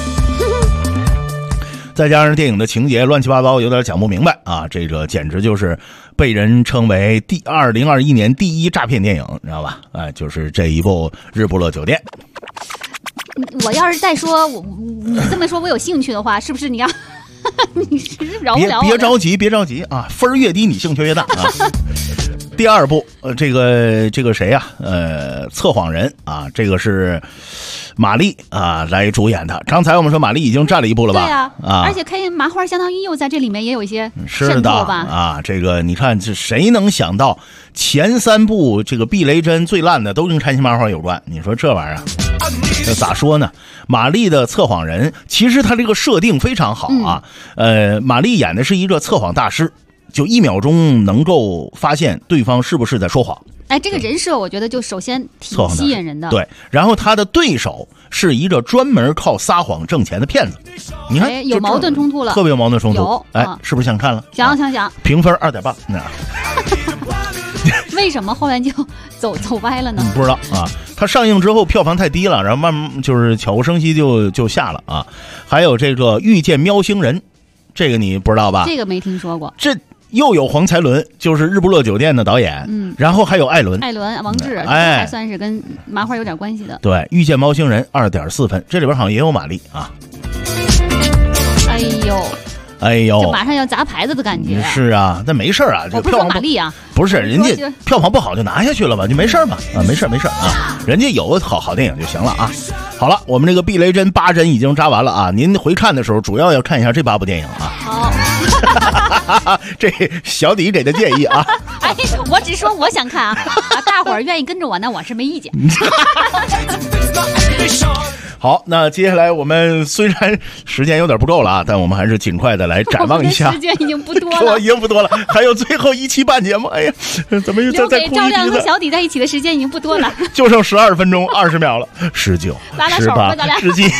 再加上电影的情节乱七八糟，有点讲不明白啊！这个简直就是被人称为2021年第1诈骗电影，你知道吧？就是这一部《日不落酒店》。 我要是再说你这么说我有兴趣的话，是不是你要你是饶不了我？ 别着急啊！分越低，你兴趣越大啊！第2部，这个谁呀？测谎人啊，这个是马丽啊来主演的。刚才我们说马丽已经占了一部了吧？ 对啊，而且开心麻花相当于又在这里面也有一些渗透吧？啊，这个你看，这谁能想到前3部这个避雷针最烂的都跟开心麻花有关？你说这玩意儿这咋说呢？马丽的测谎人其实他这个设定非常好啊。马丽演的是一个测谎大师。就1秒钟能够发现对方是不是在说谎。 这个人设我觉得就首先挺吸引人的。 对，然后他的对手是一个专门靠撒谎挣钱的骗子。你看， 有矛盾冲突了， 特别有矛盾冲突。 有， 是不是想看了？ 想。 评分2.8。 为什么后来就走歪了呢？ 不知道啊。他上映之后票房太低了，然后慢慢就是悄无声息就下了啊。还有这个遇见喵星人，这个你不知道吧？ 这个没听说过。 这又有黄才伦，就是日不落酒店的导演，然后还有艾伦， 王志，还算是跟麻花有点关系的。 对，遇见猫星人2.4分，这里边好像也有马丽啊。哎呦， 就马上要砸牌子的感觉。 是啊，但没事啊， 我不是说马丽啊， 不是人家票房不好就拿下去了吧，就没事嘛啊，没事啊，人家有个好电影就行了啊。好了，我们这个避雷针8针已经扎完了啊，您回看的时候主要要看一下这8部电影啊。好，这小迪给的建议啊。 哎，我只说我想看啊，大伙儿愿意跟着我，那我是没意见。 好，那接下来我们虽然时间有点不够了啊，但我们还是尽快的来展望一下。 时间已经不多了， 已经不多了，还有最后1期半节目。哎呀，怎么又再哭一赵亮和小迪在一起的时间已经不多了， 就剩12分钟20秒了，19、18、17。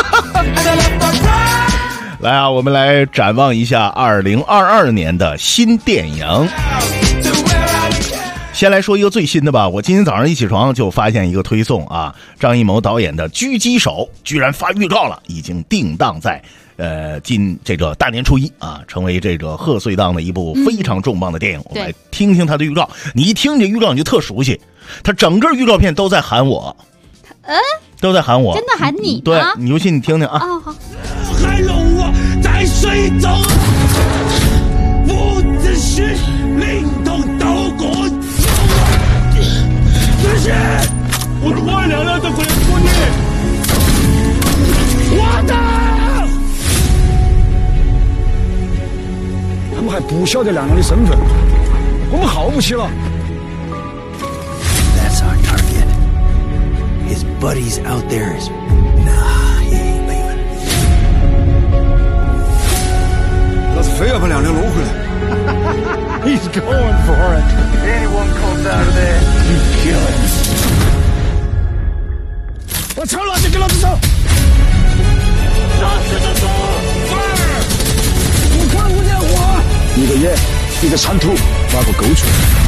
来啊，我们来展望一下2022年的新电影。先来说一个最新的吧，我今天早上一起床就发现一个推送啊，张艺谋导演的《狙击手》居然发预告了，已经定档在今这个大年初一啊，成为这个贺岁档的一部非常重磅的电影。我们来听听他的预告，你一听这预告你就特熟悉，他整个预告片都在喊我，都在喊我， 真的喊你？ 对，你尤其你听听啊。 哦，好。 海龙我在水中，父子是灵动斗过。这些我的妈娘娘都不能过年，我的！ 他们还不晓得亮亮的身份，我们耗不起了。 That's our target. His buddies out there is nah, he ain't leaving. 老子非要把亮亮弄回来。 He's going for it. If anyone comes out of there, you kill him. 我操了，你给老子走！ 拿着的走 ，fire！ 我看不见我。一个眼，一个铲头，把我勾出来。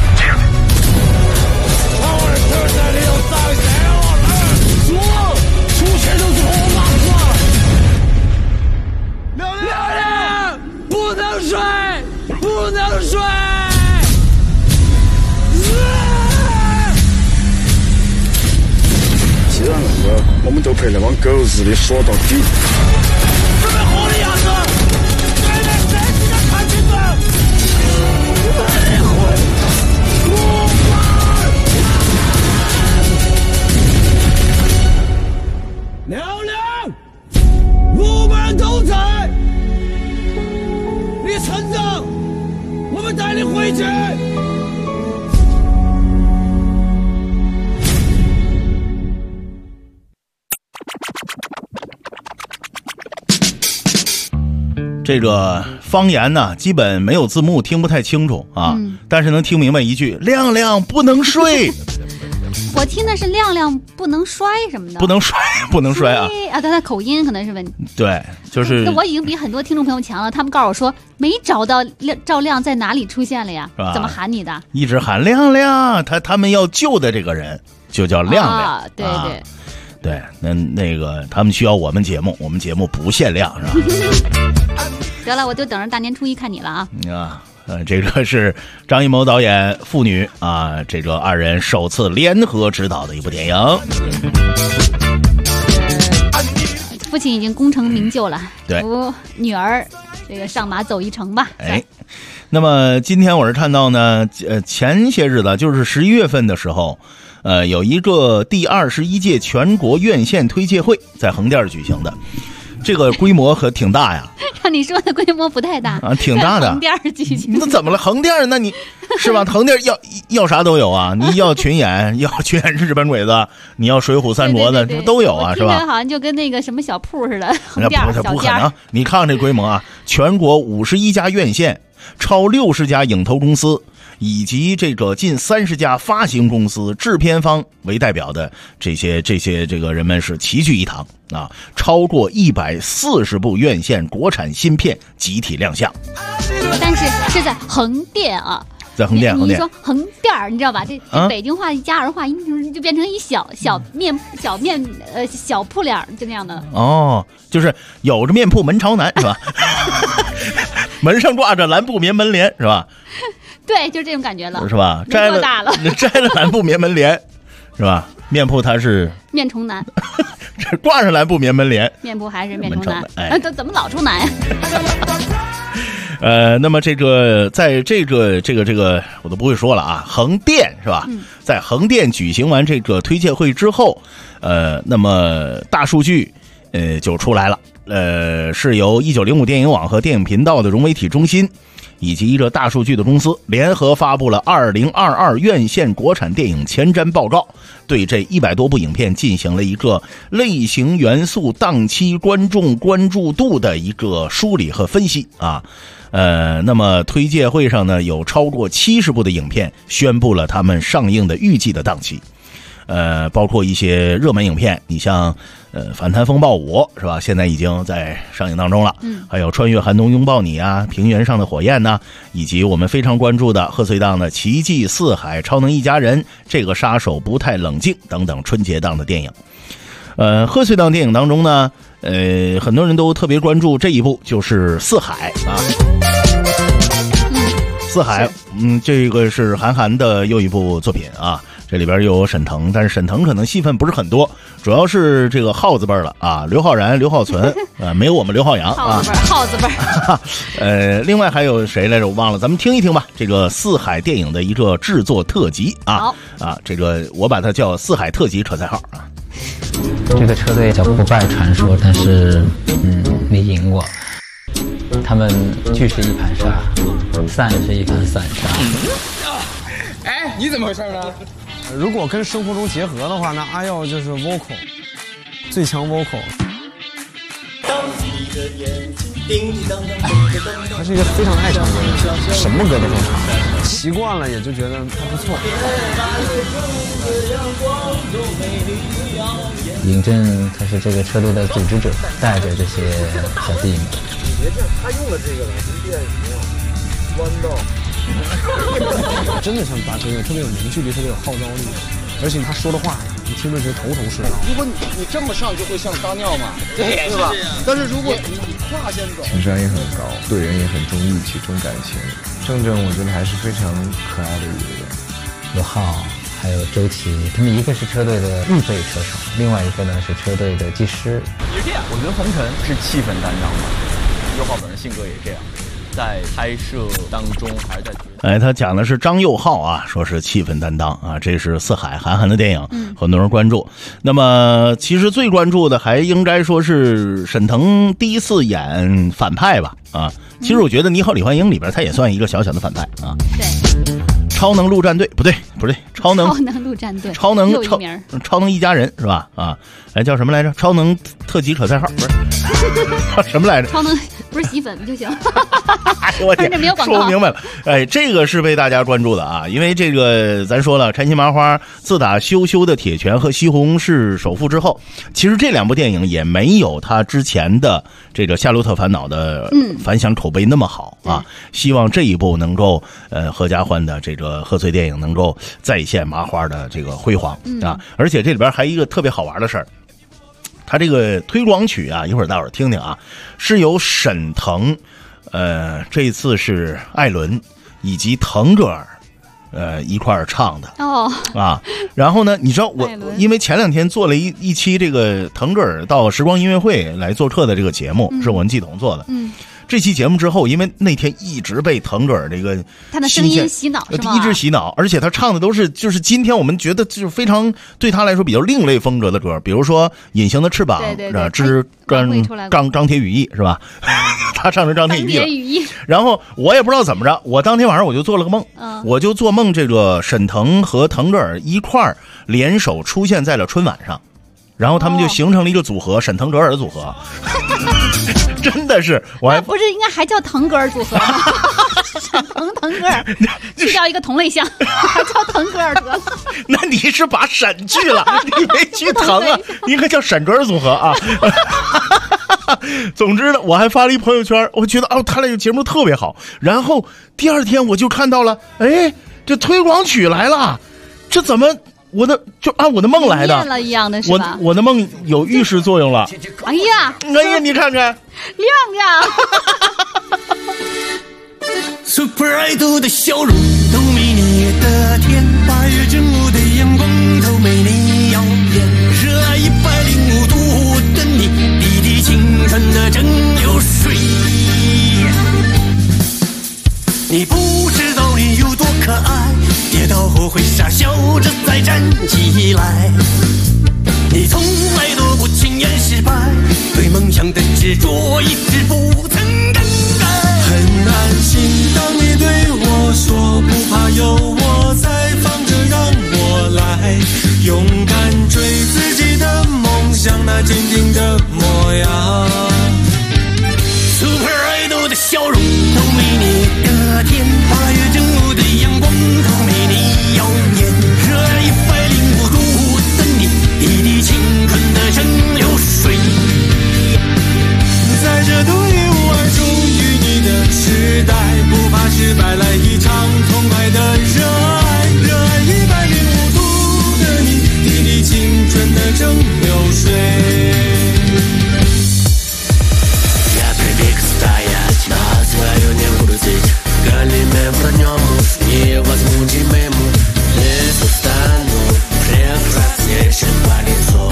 出钱都是我妈子。亮亮，不能睡，不能睡。 既然那个，我们就陪那帮狗日的说到底。 准备好的样子，对面谁是个看清楚？亮亮，我们都在，你成长，我们带你回去。 这个方言呢，基本没有字幕，听不太清楚啊，但是能听明白一句：亮亮不能睡。 我听的是亮亮不能摔什么的， 不能摔，不能摔啊！ 啊，他的口音可能是问题。 对，就是。 那我已经比很多听众朋友强了，他们告诉我说没找到赵亮在哪里出现了呀？怎么喊你的？ 一直喊亮亮，他们要救的这个人就叫亮亮。 啊，对对。 对，那个他们需要我们节目，我们节目不限量，是吧？ 得了，我就等着大年初一看你了啊！ 啊，这个是张艺谋导演父女啊，这个2人首次联合执导的一部电影。 父亲已经功成名就了， 对， 祝女儿这个上马走一程吧。 哎，那么今天我是看到呢，前些日子就是11月份的时候。有一个第21届全国院线推介会在横店举行的，这个规模可挺大呀。 让你说的规模不太大啊，挺大的。 横店举行， 那怎么了？横店那你是吧？横店要啥都有啊！你要群演，要群演日本鬼子，你要水浒三镯子， 对都有啊，是吧？ 好像就跟那个什么小铺似的，横店小不可能。你看看这规模啊，全国51家院线，超60家影投公司。以及这个近30家发行公司、制片方为代表的这些这个人们是齐聚一堂啊，超过140部院线国产新片集体亮相。 但是是在横店啊， 在横店， 你说横店你知道吧？这北京话一加儿化音就变成一小铺脸，就那样的。 哦，就是有着面铺门朝南是吧？ 门上挂着蓝布棉门帘是吧？ 对，就是这种感觉了， 是吧？摘了蓝布棉门帘是吧？面铺它是面虫男， 这挂上蓝布棉门帘， 面部还是面虫男？ 哎， 怎么老出男呀？ 那么这个在这个我都不会说了啊，横店是吧？在横店举行完这个推介会之后，那么大数据就出来了，是由1905电影网和电影频道的融媒体中心以及一个大数据的公司联合发布了2022院线国产电影前瞻报告，对这100多部影片进行了一个类型元素、档期、观众关注度的一个梳理和分析啊。那么推介会上呢，有超过70部的影片宣布了他们上映的预计的档期。包括一些热门影片，你像反贪风暴5是吧？现在已经在上映当中了。还有穿越寒冬拥抱你啊，平原上的火焰呢，以及我们非常关注的贺岁档的奇迹、四海、超能一家人、这个杀手不太冷静等等春节档的电影。贺岁档电影当中呢，很多人都特别关注这一部，就是四海啊。四海，这个是韩寒的又一部作品啊。这里边有沈腾，但是沈腾可能戏份不是很多，主要是这个耗子辈了啊，刘昊然、刘浩存没有我们刘浩洋啊， 耗子辈。 另外还有谁来着？我忘了，咱们听一听吧。这个四海电影的一个制作特辑啊这个我把它叫四海特辑车载号啊。 这个车队叫不败传说，但是你赢我。他们聚是一盘沙，散是一盘散沙。 哎，你怎么回事呢？如果跟生活中结合的话，那阿耀就是 vocal， 最强 vocal。他是一个非常爱唱歌的人，什么歌都能唱，习惯了也就觉得还不错。 尹正他是这个车队的组织者，带着这些小弟们。 别这样，他用了这个了，跟变形弯道。 真的像大车队，特别有凝聚力，特别有号召力，而且他说的话你听着觉得头头是道。 如果你这么上就会像撒尿嘛，对吧？但是如果你跨先走， 情商也很高，对人也很重义气、重感情。郑郑我觉得还是非常可爱的一个人。 有浩还有周琦，他们一个是车队的预备车手，另外一个呢是车队的技师。 也这样，我觉得红尘是气氛担当吧，右浩本人性格也这样。在拍摄当中还在他讲的是张佑浩啊，说是气氛担当啊，这是四海韩寒的电影，很多人关注。那么其实最关注的还应该说是沈腾第一次演反派吧啊。其实我觉得《你好，李焕英》里边他也算一个小小的反派啊。对，超能陆战队不对，超能陆战队， 超能一家人是吧？啊，叫什么来着？超能特辑可赛号不是什么来着？ 超能不是洗粉就行。 我天，说不明白了。这个是被大家关注的啊，因为这个咱说了，开心麻花自打羞羞的铁拳和西红柿首富之后，其实这两部电影也没有他之前的这个《夏洛特烦恼》的反响口碑那么好啊。希望这一部能够合家欢的这个贺岁电影能够再现麻花的这个辉煌啊。而且这里边还一个特别好玩的事儿。他这个推广曲啊，一会儿大伙儿听听啊，是由沈腾，这次是艾伦以及腾格尔，一块儿唱的啊。然后呢，你知道我因为前两天做了一期这个腾格尔到时光音乐会来做客的这个节目，是我们季彤做的。这期节目之后，因为那天一直被腾格尔这个他的声音洗脑，是吗？ 一直洗脑，而且他唱的都是就是今天我们觉得就是非常对他来说比较另类风格的歌，比如说《隐形的翅膀》之钢铁羽翼是吧？他唱成钢铁羽翼了。然后我也不知道怎么着，我当天晚上我就做了个梦，我就做梦这个沈腾和腾格尔一块儿联手出现在了春晚上。然后他们就形成了一个组合，沈腾格尔的组合，真的是，我还不是应该还叫腾格尔组合吗？沈腾格尔，去掉一个同类项，还叫腾格尔得了。 那你是把沈去了，你没去腾啊？应该叫沈格尔组合啊。总之呢，我还发了一朋友圈，我觉得他那个节目特别好。然后第二天我就看到了，这推广曲来了，这怎么？就按我的梦来的， 了一样的是吧？ 我的梦有预示作用了。 哎呀， 你看看， 亮亮。 Super Idol 的笑容都没你的甜，8月正午的阳光都没你耀眼，热爱105度的你，滴滴青春的蒸馏水。你不知道你有多可爱，跌倒后会傻笑着再站起来。你从来都不轻言失败，对梦想的执着一直不曾更改。很安心当你对我说不怕有我在，放着让我来，勇敢追自己的梦想，那坚定的模样。Super Idol 的笑容都没你的甜，8月正午的阳光都没你耀眼，热爱105度的你，滴滴青春的蒸馏水。在这独一无二属于你的时代，不怕失败，来一场痛快的热爱，热爱105度的你，滴滴青春的蒸馏水。Свое не грузить, галимем пронемус, не возьму мему, лесу стану, прекраснейшим по лицу.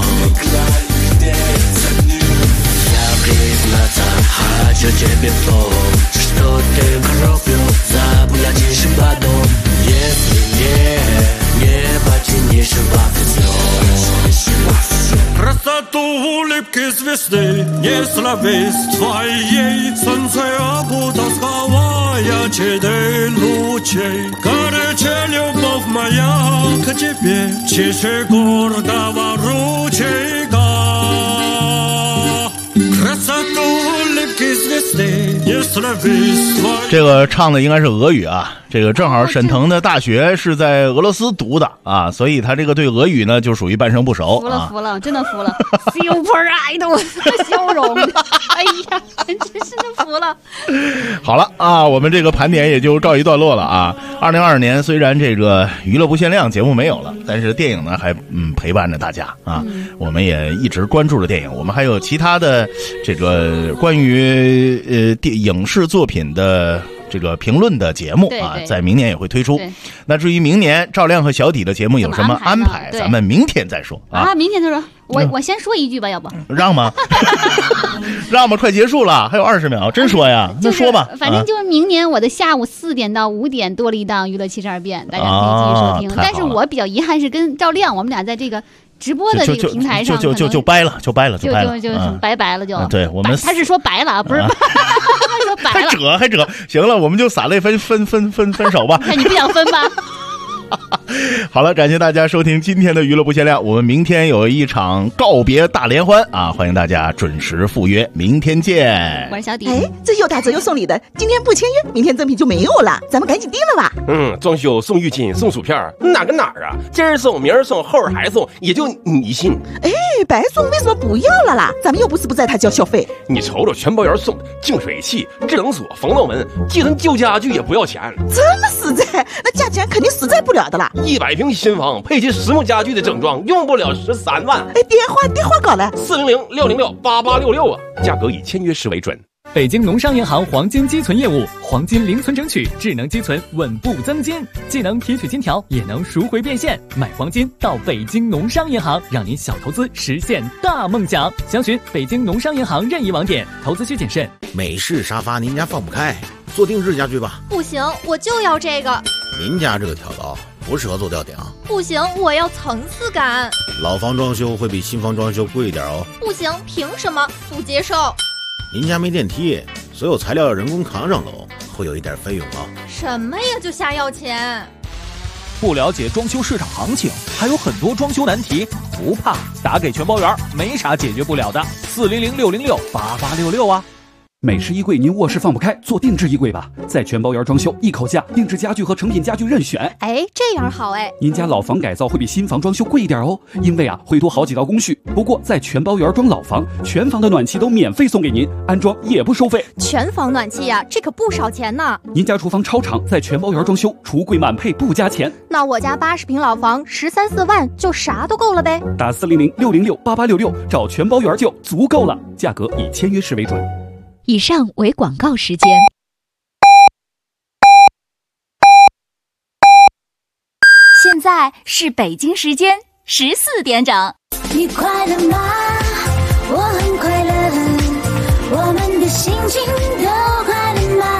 Я признаться хочу тебе в том, что ты кровью заплатишь потом, если не потянешь во все. Красоту улыбки звезды не словись твоей, солнце опутасковая чередой лучей. Горячая любовь моя к тебе, чище гордого ручейка. Красоту улыбки звезды не словись твоей. 这个唱的应该是俄语啊，这个正好沈腾的大学是在俄罗斯读的啊，所以他这个对俄语呢就属于半生不熟。 服了服了，真的服了 ！Super Idol 的笑容，哎呀，真是的服了。 好了啊，我们这个盘点也就告一段落了啊。2022年虽然这个娱乐不限量节目没有了，但是电影呢还陪伴着大家啊。我们也一直关注着电影，我们还有其他的这个关于影视作品的这个评论的节目啊，在明年也会推出。那至于明年赵亮和小底的节目有什么安排，咱们明天再说啊。 明天再说。我先说一句吧，要不让吗？让吧，快结束了，还有20秒，真说呀？那说吧。 反正就是明年我的下午4点到5点多了一档娱乐72变，大家可以继续收听。但是我比较遗憾是跟赵亮，我们俩在这个直播的这个平台上就掰了，就拜拜了就。 对，我们他是说白了啊，不是说白了， 还折，行了，我们就洒泪分手吧。 看你不想分吧。 好了，感谢大家收听今天的娱乐不限量，我们明天有一场告别大联欢啊，欢迎大家准时赴约，明天见。 我是小底。 这又打折又送礼的，今天不签约，明天赠品就没有了，咱们赶紧订了吧。 装修送浴巾送薯片，哪跟哪儿啊？今儿送明儿送后儿还送，也就你信。 白送为什么不要了啦？咱们又不是不在他交小费。 你瞅瞅全包员送的净水器、制冷锁、防盗门，寄成旧家具也不要钱。 这么实在，那价钱肯定实在不了的啦。 100平新房配齐实木家具的整装，用不了13万。 电话搞来 400-606-8866啊，价格以签约时为准。 北京农商银行黄金积存业务，黄金零存整取，智能积存，稳步增金，既能提取金条，也能赎回变现。买黄金到北京农商银行，让您小投资实现大梦想。详询北京农商银行任意网点，投资需谨慎。 美式沙发您家放不开，做定制家具吧。 不行，我就要这个。 您家这个挑高不适合做吊顶。 不行，我要层次感。 老房装修会比新房装修贵一点哦。 不行，凭什么？不接受。 您家没电梯，所有材料要人工扛上楼，会有一点费用啊。 什么呀，就瞎要钱？ 不了解装修市场行情，还有很多装修难题，不怕，打给全包员，没啥解决不了的。400-606-8866啊。 美式衣柜您卧室放不开，做定制衣柜吧，在全包员装修一口价，定制家具和成品家具任选。 这样好您家老房改造会比新房装修贵一点哦，因为会多好几道工序。不过在全包员装老房，全房的暖气都免费送给您，安装也不收费。 全房暖气呀，这可不少钱呢。 您家厨房超长，在全包员装修，橱柜满配不加钱。 那我家80平老房13-14万就啥都够了呗。 打400-606-8866找全包员就足够了，价格以签约时为准。 以上为广告时间。 在是北京时间14点整。 你快乐吗？我很快乐，我们的心情都快乐吗？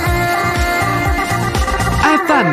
FM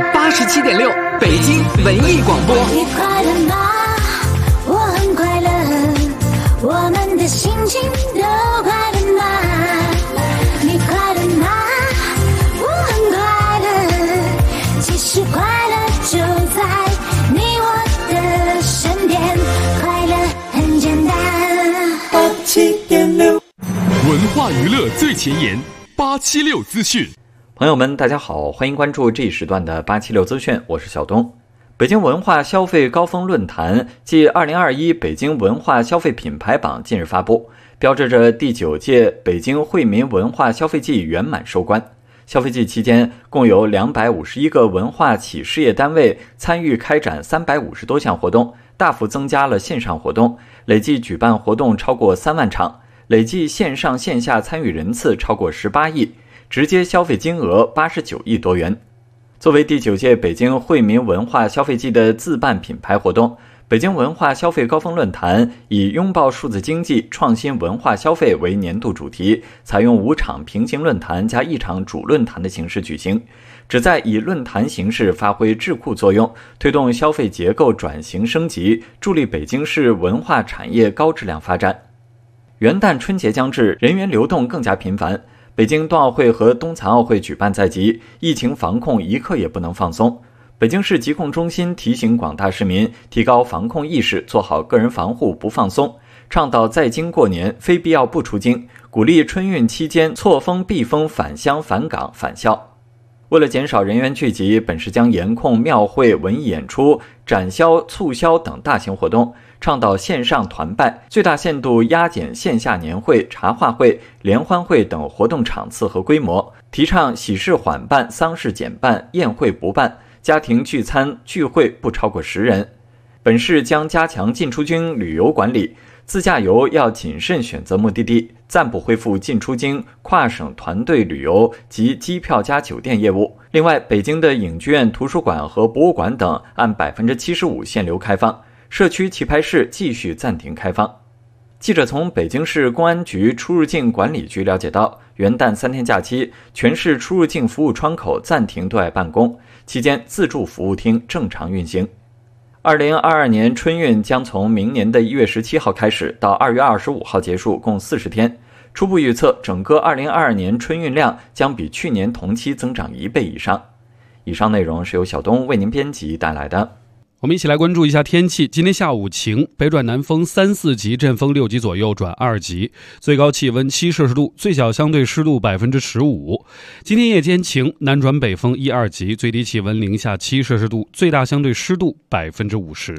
87.6北京文艺广播。 你快乐吗？我很快乐，我们的心情都快乐吗？你快乐吗？我很快乐，其实快乐就在你我的身边，快乐很简单。87.6 文化娱乐最前沿，876资讯。 朋友们，大家好，欢迎关注这一时段的876资讯，我是小东。北京文化消费高峰论坛暨2021北京文化消费品牌榜近日发布，标志着第9届北京惠民文化消费季圆满收官。消费季期间，共有251个文化企事业单位参与开展350多项活动，大幅增加了线上活动，累计举办活动超过3万场，累计线上线下参与人次超过18亿，直接消费金额89亿多元。作为第9届北京惠民文化消费季的自办品牌活动，北京文化消费高峰论坛以拥抱数字经济、创新文化消费为年度主题，采用5场平行论坛加1场主论坛的形式举行，旨在以论坛形式发挥智库作用，推动消费结构转型升级，助力北京市文化产业高质量发展。元旦春节将至，人员流动更加频繁。北京冬奥会和冬残奥会举办在即，疫情防控一刻也不能放松。北京市疾控中心提醒广大市民提高防控意识，做好个人防护不放松，倡导在京过年，非必要不出京，鼓励春运期间错峰避风返乡返岗返校。为了减少人员聚集，本市将严控庙会、文艺演出、展销、促销等大型活动，倡导线上团拜，最大限度压减线下年会、茶话会、联欢会等活动场次和规模，提倡喜事缓办、丧事减办、宴会不办，家庭聚餐聚会不超过10人。本市将加强进出京旅游管理，自驾游要谨慎选择目的地，暂不恢复进出京跨省团队旅游及机票加酒店业务。另外，北京的影剧院、图书馆和博物馆等按75%限流开放，社区棋牌室继续暂停开放。记者从北京市公安局出入境管理局了解到，元旦3天假期，全市出入境服务窗口暂停对外办公，期间自助服务厅正常运行。2022年春运将从明年的1月17号开始，到2月25号结束，共40天。初步预测，整个2022年春运量将比去年同期增长1倍以上。以上内容是由小东为您编辑带来的。 我们一起来关注一下天气。今天下午晴，北转南风3、4级，阵风6级左右转2级，最高气温7摄氏度，最小相对湿度15%。今天夜间晴，南转北风1、2级，最低气温零下7摄氏度，最大相对湿度50%。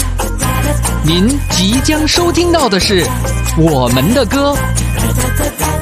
您即将收听到的是我们的歌。